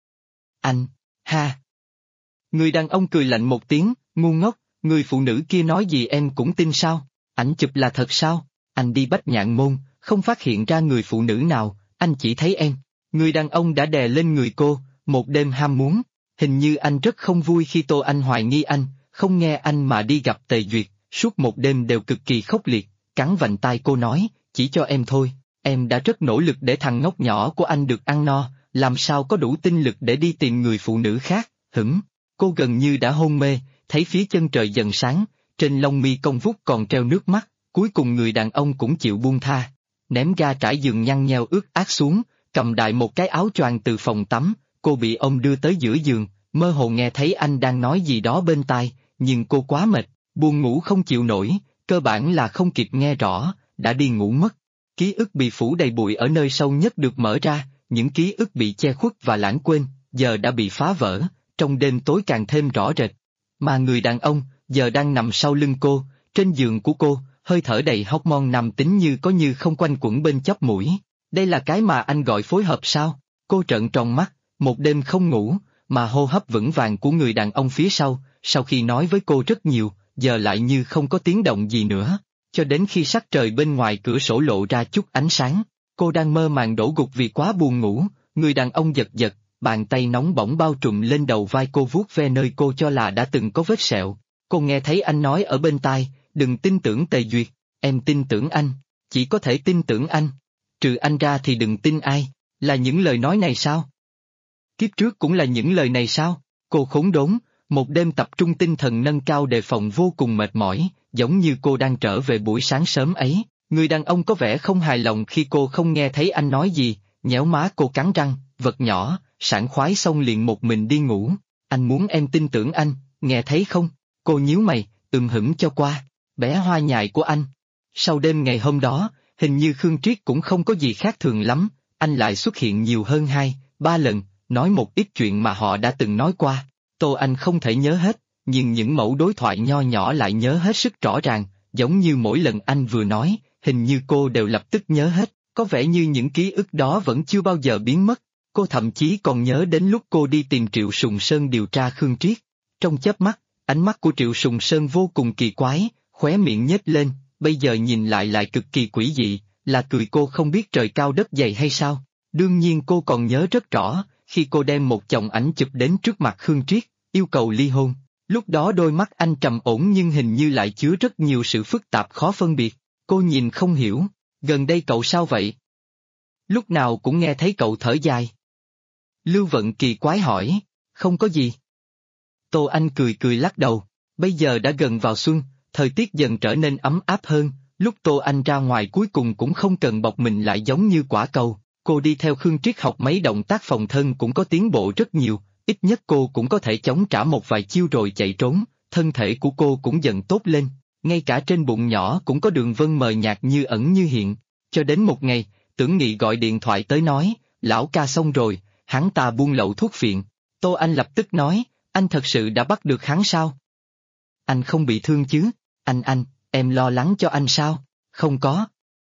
Anh, ha. Người đàn ông cười lạnh một tiếng, ngu ngốc, người phụ nữ kia nói gì em cũng tin sao? Ảnh chụp là thật sao? Anh đi Bách Nhạn Môn, không phát hiện ra người phụ nữ nào, anh chỉ thấy em. Người đàn ông đã đè lên người cô, một đêm ham muốn. Hình như anh rất không vui khi Tô Anh hoài nghi anh, không nghe anh mà đi gặp Tề Duyệt, suốt một đêm đều cực kỳ khốc liệt, cắn vành tai cô nói, chỉ cho em thôi, em đã rất nỗ lực để thằng ngốc nhỏ của anh được ăn no, làm sao có đủ tinh lực để đi tìm người phụ nữ khác, hửng. Cô gần như đã hôn mê, thấy phía chân trời dần sáng, trên lông mi cong vút còn treo nước mắt, cuối cùng người đàn ông cũng chịu buông tha. Ném ga trải giường nhăn nheo ướt át xuống, cầm đại một cái áo choàng từ phòng tắm, cô bị ông đưa tới giữa giường, mơ hồ nghe thấy anh đang nói gì đó bên tai, nhưng cô quá mệt, buồn ngủ không chịu nổi, cơ bản là không kịp nghe rõ, đã đi ngủ mất. Ký ức bị phủ đầy bụi ở nơi sâu nhất được mở ra, những ký ức bị che khuất và lãng quên, giờ đã bị phá vỡ, trong đêm tối càng thêm rõ rệt. Mà người đàn ông, giờ đang nằm sau lưng cô, trên giường của cô, hơi thở đầy hormone nằm tính như có như không quanh quẩn bên chóp mũi. Đây là cái mà anh gọi phối hợp sao? Cô trợn tròn mắt, một đêm không ngủ, mà hô hấp vững vàng của người đàn ông phía sau khi nói với cô rất nhiều, giờ lại như không có tiếng động gì nữa, cho đến khi sắc trời bên ngoài cửa sổ lộ ra chút ánh sáng. Cô đang mơ màng đổ gục vì quá buồn ngủ, người đàn ông giật giật, bàn tay nóng bỏng bao trùm lên đầu vai cô vuốt ve nơi cô cho là đã từng có vết sẹo. Cô nghe thấy anh nói ở bên tai, đừng tin tưởng Tề Duyệt, em tin tưởng anh, chỉ có thể tin tưởng anh. Trừ anh ra thì đừng tin ai, là những lời nói này sao? Kiếp trước cũng là những lời này sao? Cô khốn đốn, một đêm tập trung tinh thần nâng cao đề phòng vô cùng mệt mỏi, giống như cô đang trở về buổi sáng sớm ấy. Người đàn ông có vẻ không hài lòng khi cô không nghe thấy anh nói gì, nhéo má cô cắn răng, vật nhỏ, sảng khoái xong liền một mình đi ngủ. Anh muốn em tin tưởng anh, nghe thấy không? Cô nhíu mày, hửng cho qua, bé hoa nhài của anh. Sau đêm ngày hôm đó, hình như Khương Triết cũng không có gì khác thường lắm, anh lại xuất hiện nhiều hơn 2-3 lần, nói một ít chuyện mà họ đã từng nói qua. Tô Anh không thể nhớ hết, nhưng những mẫu đối thoại nho nhỏ lại nhớ hết sức rõ ràng, giống như mỗi lần anh vừa nói, hình như cô đều lập tức nhớ hết, có vẻ như những ký ức đó vẫn chưa bao giờ biến mất. Cô thậm chí còn nhớ đến lúc cô đi tìm Triệu Sùng Sơn điều tra Khương Triết. Trong chớp mắt, ánh mắt của Triệu Sùng Sơn vô cùng kỳ quái, khóe miệng nhếch lên, bây giờ nhìn lại cực kỳ quỷ dị, là cười cô không biết trời cao đất dày hay sao? Đương nhiên cô còn nhớ rất rõ, khi cô đem một chồng ảnh chụp đến trước mặt Khương Triết, yêu cầu ly hôn. Lúc đó đôi mắt anh trầm ổn nhưng hình như lại chứa rất nhiều sự phức tạp khó phân biệt. Cô nhìn không hiểu, gần đây cậu sao vậy? Lúc nào cũng nghe thấy cậu thở dài. Lưu Vận kỳ quái hỏi, không có gì, Tô Anh cười cười lắc đầu. Bây giờ đã gần vào xuân, thời tiết dần trở nên ấm áp hơn, lúc Tô Anh ra ngoài cuối cùng cũng không cần bọc mình lại giống như quả cầu. Cô đi theo Khương Triết học mấy động tác phòng thân cũng có tiến bộ rất nhiều, ít nhất cô cũng có thể chống trả một vài chiêu rồi chạy trốn, thân thể của cô cũng dần tốt lên, ngay cả trên bụng nhỏ cũng có đường vân mờ nhạt như ẩn như hiện. Cho đến một ngày, Tưởng Nghị gọi điện thoại tới nói, lão ca xong rồi, hắn ta buôn lậu thuốc phiện. Tô Anh lập tức nói, anh thật sự đã bắt được hắn sao? Anh không bị thương chứ? Anh, em lo lắng cho anh sao? Không có.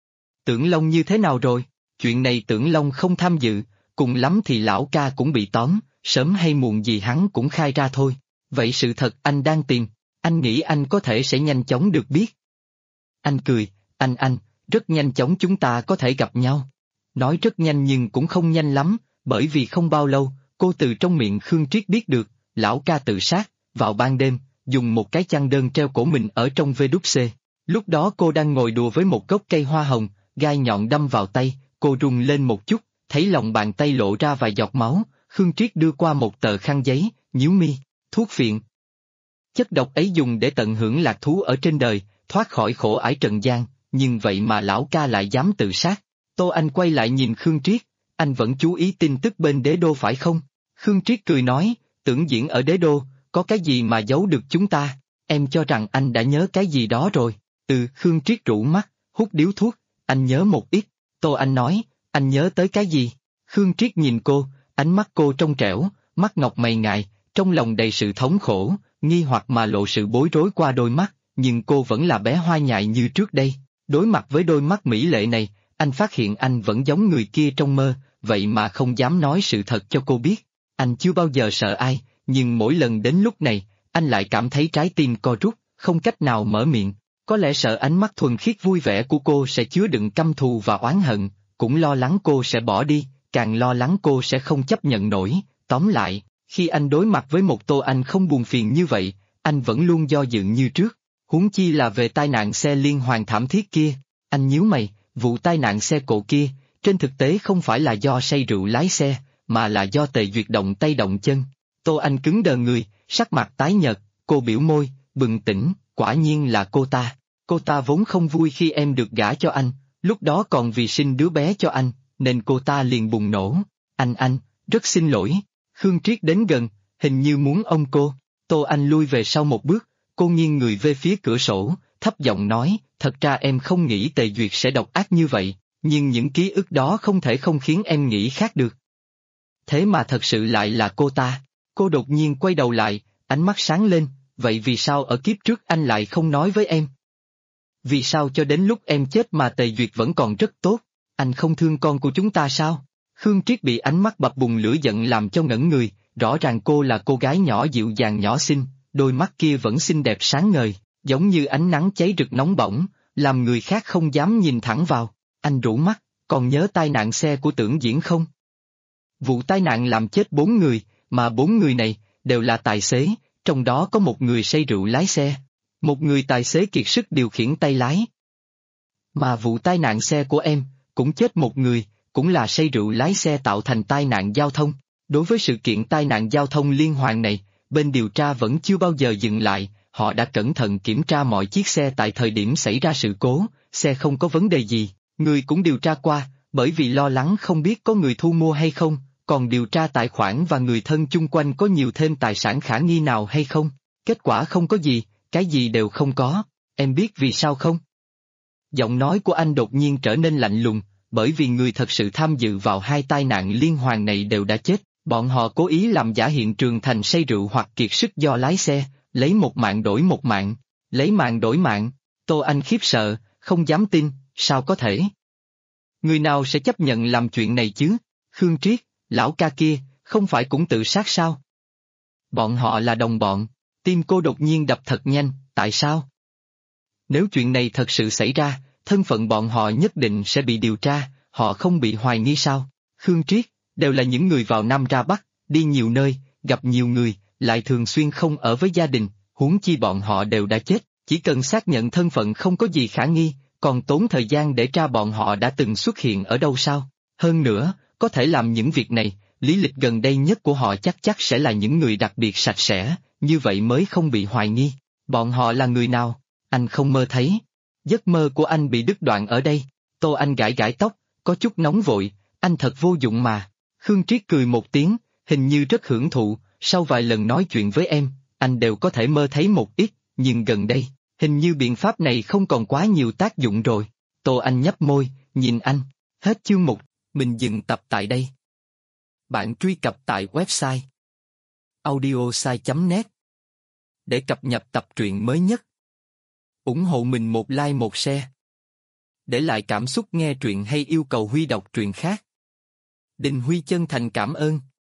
Tưởng Long như thế nào rồi? Chuyện này Tưởng Long không tham dự, cùng lắm thì lão ca cũng bị tóm, sớm hay muộn gì hắn cũng khai ra thôi. Vậy sự thật anh đang tìm, anh nghĩ anh có thể sẽ nhanh chóng được biết. Anh cười, anh, rất nhanh chóng chúng ta có thể gặp nhau. Nói rất nhanh nhưng cũng không nhanh lắm, bởi vì không bao lâu, cô từ trong miệng Khương Triết biết được, lão ca tự sát, vào ban đêm, dùng một cái chăn đơn treo cổ mình ở trong VWC. Lúc đó cô đang ngồi đùa với một gốc cây hoa hồng, gai nhọn đâm vào tay, cô rung lên một chút, thấy lòng bàn tay lộ ra vài giọt máu, Khương Triết đưa qua một tờ khăn giấy, nhíu mi, thuốc phiện. Chất độc ấy dùng để tận hưởng lạc thú ở trên đời, thoát khỏi khổ ải trần gian, nhưng vậy mà lão ca lại dám tự sát. Tô Anh quay lại nhìn Khương Triết, anh vẫn chú ý tin tức bên đế đô phải không? Khương Triết cười nói, Tưởng Diễn ở đế đô, có cái gì mà giấu được chúng ta, em cho rằng anh đã nhớ cái gì đó rồi. Khương Triết rũ mắt, hút điếu thuốc, anh nhớ một ít. Tô Anh nói, anh nhớ tới cái gì? Khương Triết nhìn cô, ánh mắt cô trong trẻo, mắt ngọc mày ngài, trong lòng đầy sự thống khổ, nghi hoặc mà lộ sự bối rối qua đôi mắt, nhưng cô vẫn là bé hoa nhại như trước đây. Đối mặt với đôi mắt mỹ lệ này, anh phát hiện anh vẫn giống người kia trong mơ, vậy mà không dám nói sự thật cho cô biết. Anh chưa bao giờ sợ ai, nhưng mỗi lần đến lúc này, anh lại cảm thấy trái tim co rút, không cách nào mở miệng. Có lẽ sợ ánh mắt thuần khiết vui vẻ của cô sẽ chứa đựng căm thù và oán hận, cũng lo lắng cô sẽ bỏ đi, càng lo lắng cô sẽ không chấp nhận nổi. Tóm lại, khi anh đối mặt với một Tô Anh không buồn phiền như vậy, anh vẫn luôn do dự như trước. Huống chi là về tai nạn xe liên hoàn thảm thiết kia. Anh nhíu mày, vụ tai nạn xe cộ kia, trên thực tế không phải là do say rượu lái xe, mà là do Tề Duyệt động tay động chân. Tô Anh cứng đờ người, sắc mặt tái nhợt, cô biểu môi, bừng tỉnh, quả nhiên là cô ta. Cô ta vốn không vui khi em được gả cho anh, lúc đó còn vì sinh đứa bé cho anh, nên cô ta liền bùng nổ. Anh, rất xin lỗi. Khương Triết đến gần, hình như muốn ôm cô. Tô Anh lui về sau một bước, cô nghiêng người về phía cửa sổ, thấp giọng nói, thật ra em không nghĩ Tề Duyệt sẽ độc ác như vậy, nhưng những ký ức đó không thể không khiến em nghĩ khác được. Thế mà thật sự lại là cô ta. Cô đột nhiên quay đầu lại, ánh mắt sáng lên, vậy vì sao ở kiếp trước anh lại không nói với em? Vì sao cho đến lúc em chết mà Tề Duyệt vẫn còn rất tốt, anh không thương con của chúng ta sao? Khương Triết bị ánh mắt bập bùng lửa giận làm cho ngẩn người, rõ ràng cô là cô gái nhỏ dịu dàng nhỏ xinh, đôi mắt kia vẫn xinh đẹp sáng ngời, giống như ánh nắng cháy rực nóng bỏng, làm người khác không dám nhìn thẳng vào. Anh rũ mắt, còn nhớ tai nạn xe của Tưởng Diễn không? Vụ tai nạn làm chết 4 người, mà 4 người này đều là tài xế, trong đó có một người say rượu lái xe, một người tài xế kiệt sức điều khiển tay lái. Mà vụ tai nạn xe của em, cũng chết một người, cũng là say rượu lái xe tạo thành tai nạn giao thông. Đối với sự kiện tai nạn giao thông liên hoàn này, bên điều tra vẫn chưa bao giờ dừng lại, họ đã cẩn thận kiểm tra mọi chiếc xe tại thời điểm xảy ra sự cố, xe không có vấn đề gì, người cũng điều tra qua, bởi vì lo lắng không biết có người thu mua hay không, còn điều tra tài khoản và người thân chung quanh có nhiều thêm tài sản khả nghi nào hay không. Kết quả không có gì, cái gì đều không có, em biết vì sao không? Giọng nói của anh đột nhiên trở nên lạnh lùng, bởi vì người thật sự tham dự vào hai tai nạn liên hoàn này đều đã chết, bọn họ cố ý làm giả hiện trường thành say rượu hoặc kiệt sức do lái xe, lấy một mạng đổi một mạng, lấy mạng đổi mạng. Tô Anh khiếp sợ, không dám tin, sao có thể? Người nào sẽ chấp nhận làm chuyện này chứ? Khương Triết, lão ca kia, không phải cũng tự sát sao? Bọn họ là đồng bọn. Tim cô đột nhiên đập thật nhanh, tại sao? Nếu chuyện này thật sự xảy ra, thân phận bọn họ nhất định sẽ bị điều tra, họ không bị hoài nghi sao? Khương Triết, đều là những người vào Nam ra Bắc, đi nhiều nơi, gặp nhiều người, lại thường xuyên không ở với gia đình, huống chi bọn họ đều đã chết, chỉ cần xác nhận thân phận không có gì khả nghi, còn tốn thời gian để tra bọn họ đã từng xuất hiện ở đâu sao? Hơn nữa, có thể làm những việc này, lý lịch gần đây nhất của họ chắc sẽ là những người đặc biệt sạch sẽ, như vậy mới không bị hoài nghi. Bọn họ là người nào? Anh không mơ thấy. Giấc mơ của anh bị đứt đoạn ở đây. Tô Anh gãi gãi tóc, có chút nóng vội, anh thật vô dụng mà. Khương Triết cười một tiếng, hình như rất hưởng thụ, sau vài lần nói chuyện với em, anh đều có thể mơ thấy một ít, nhưng gần đây, hình như biện pháp này không còn quá nhiều tác dụng rồi. Tô Anh nhấp môi, nhìn anh. Hết chương 1, mình dừng tập tại đây. Bạn truy cập tại website audiosai.net để cập nhật tập truyện mới nhất. Ủng hộ mình một like một share. Để lại cảm xúc nghe truyện hay yêu cầu Huy đọc truyện khác. Đình Huy chân thành cảm ơn.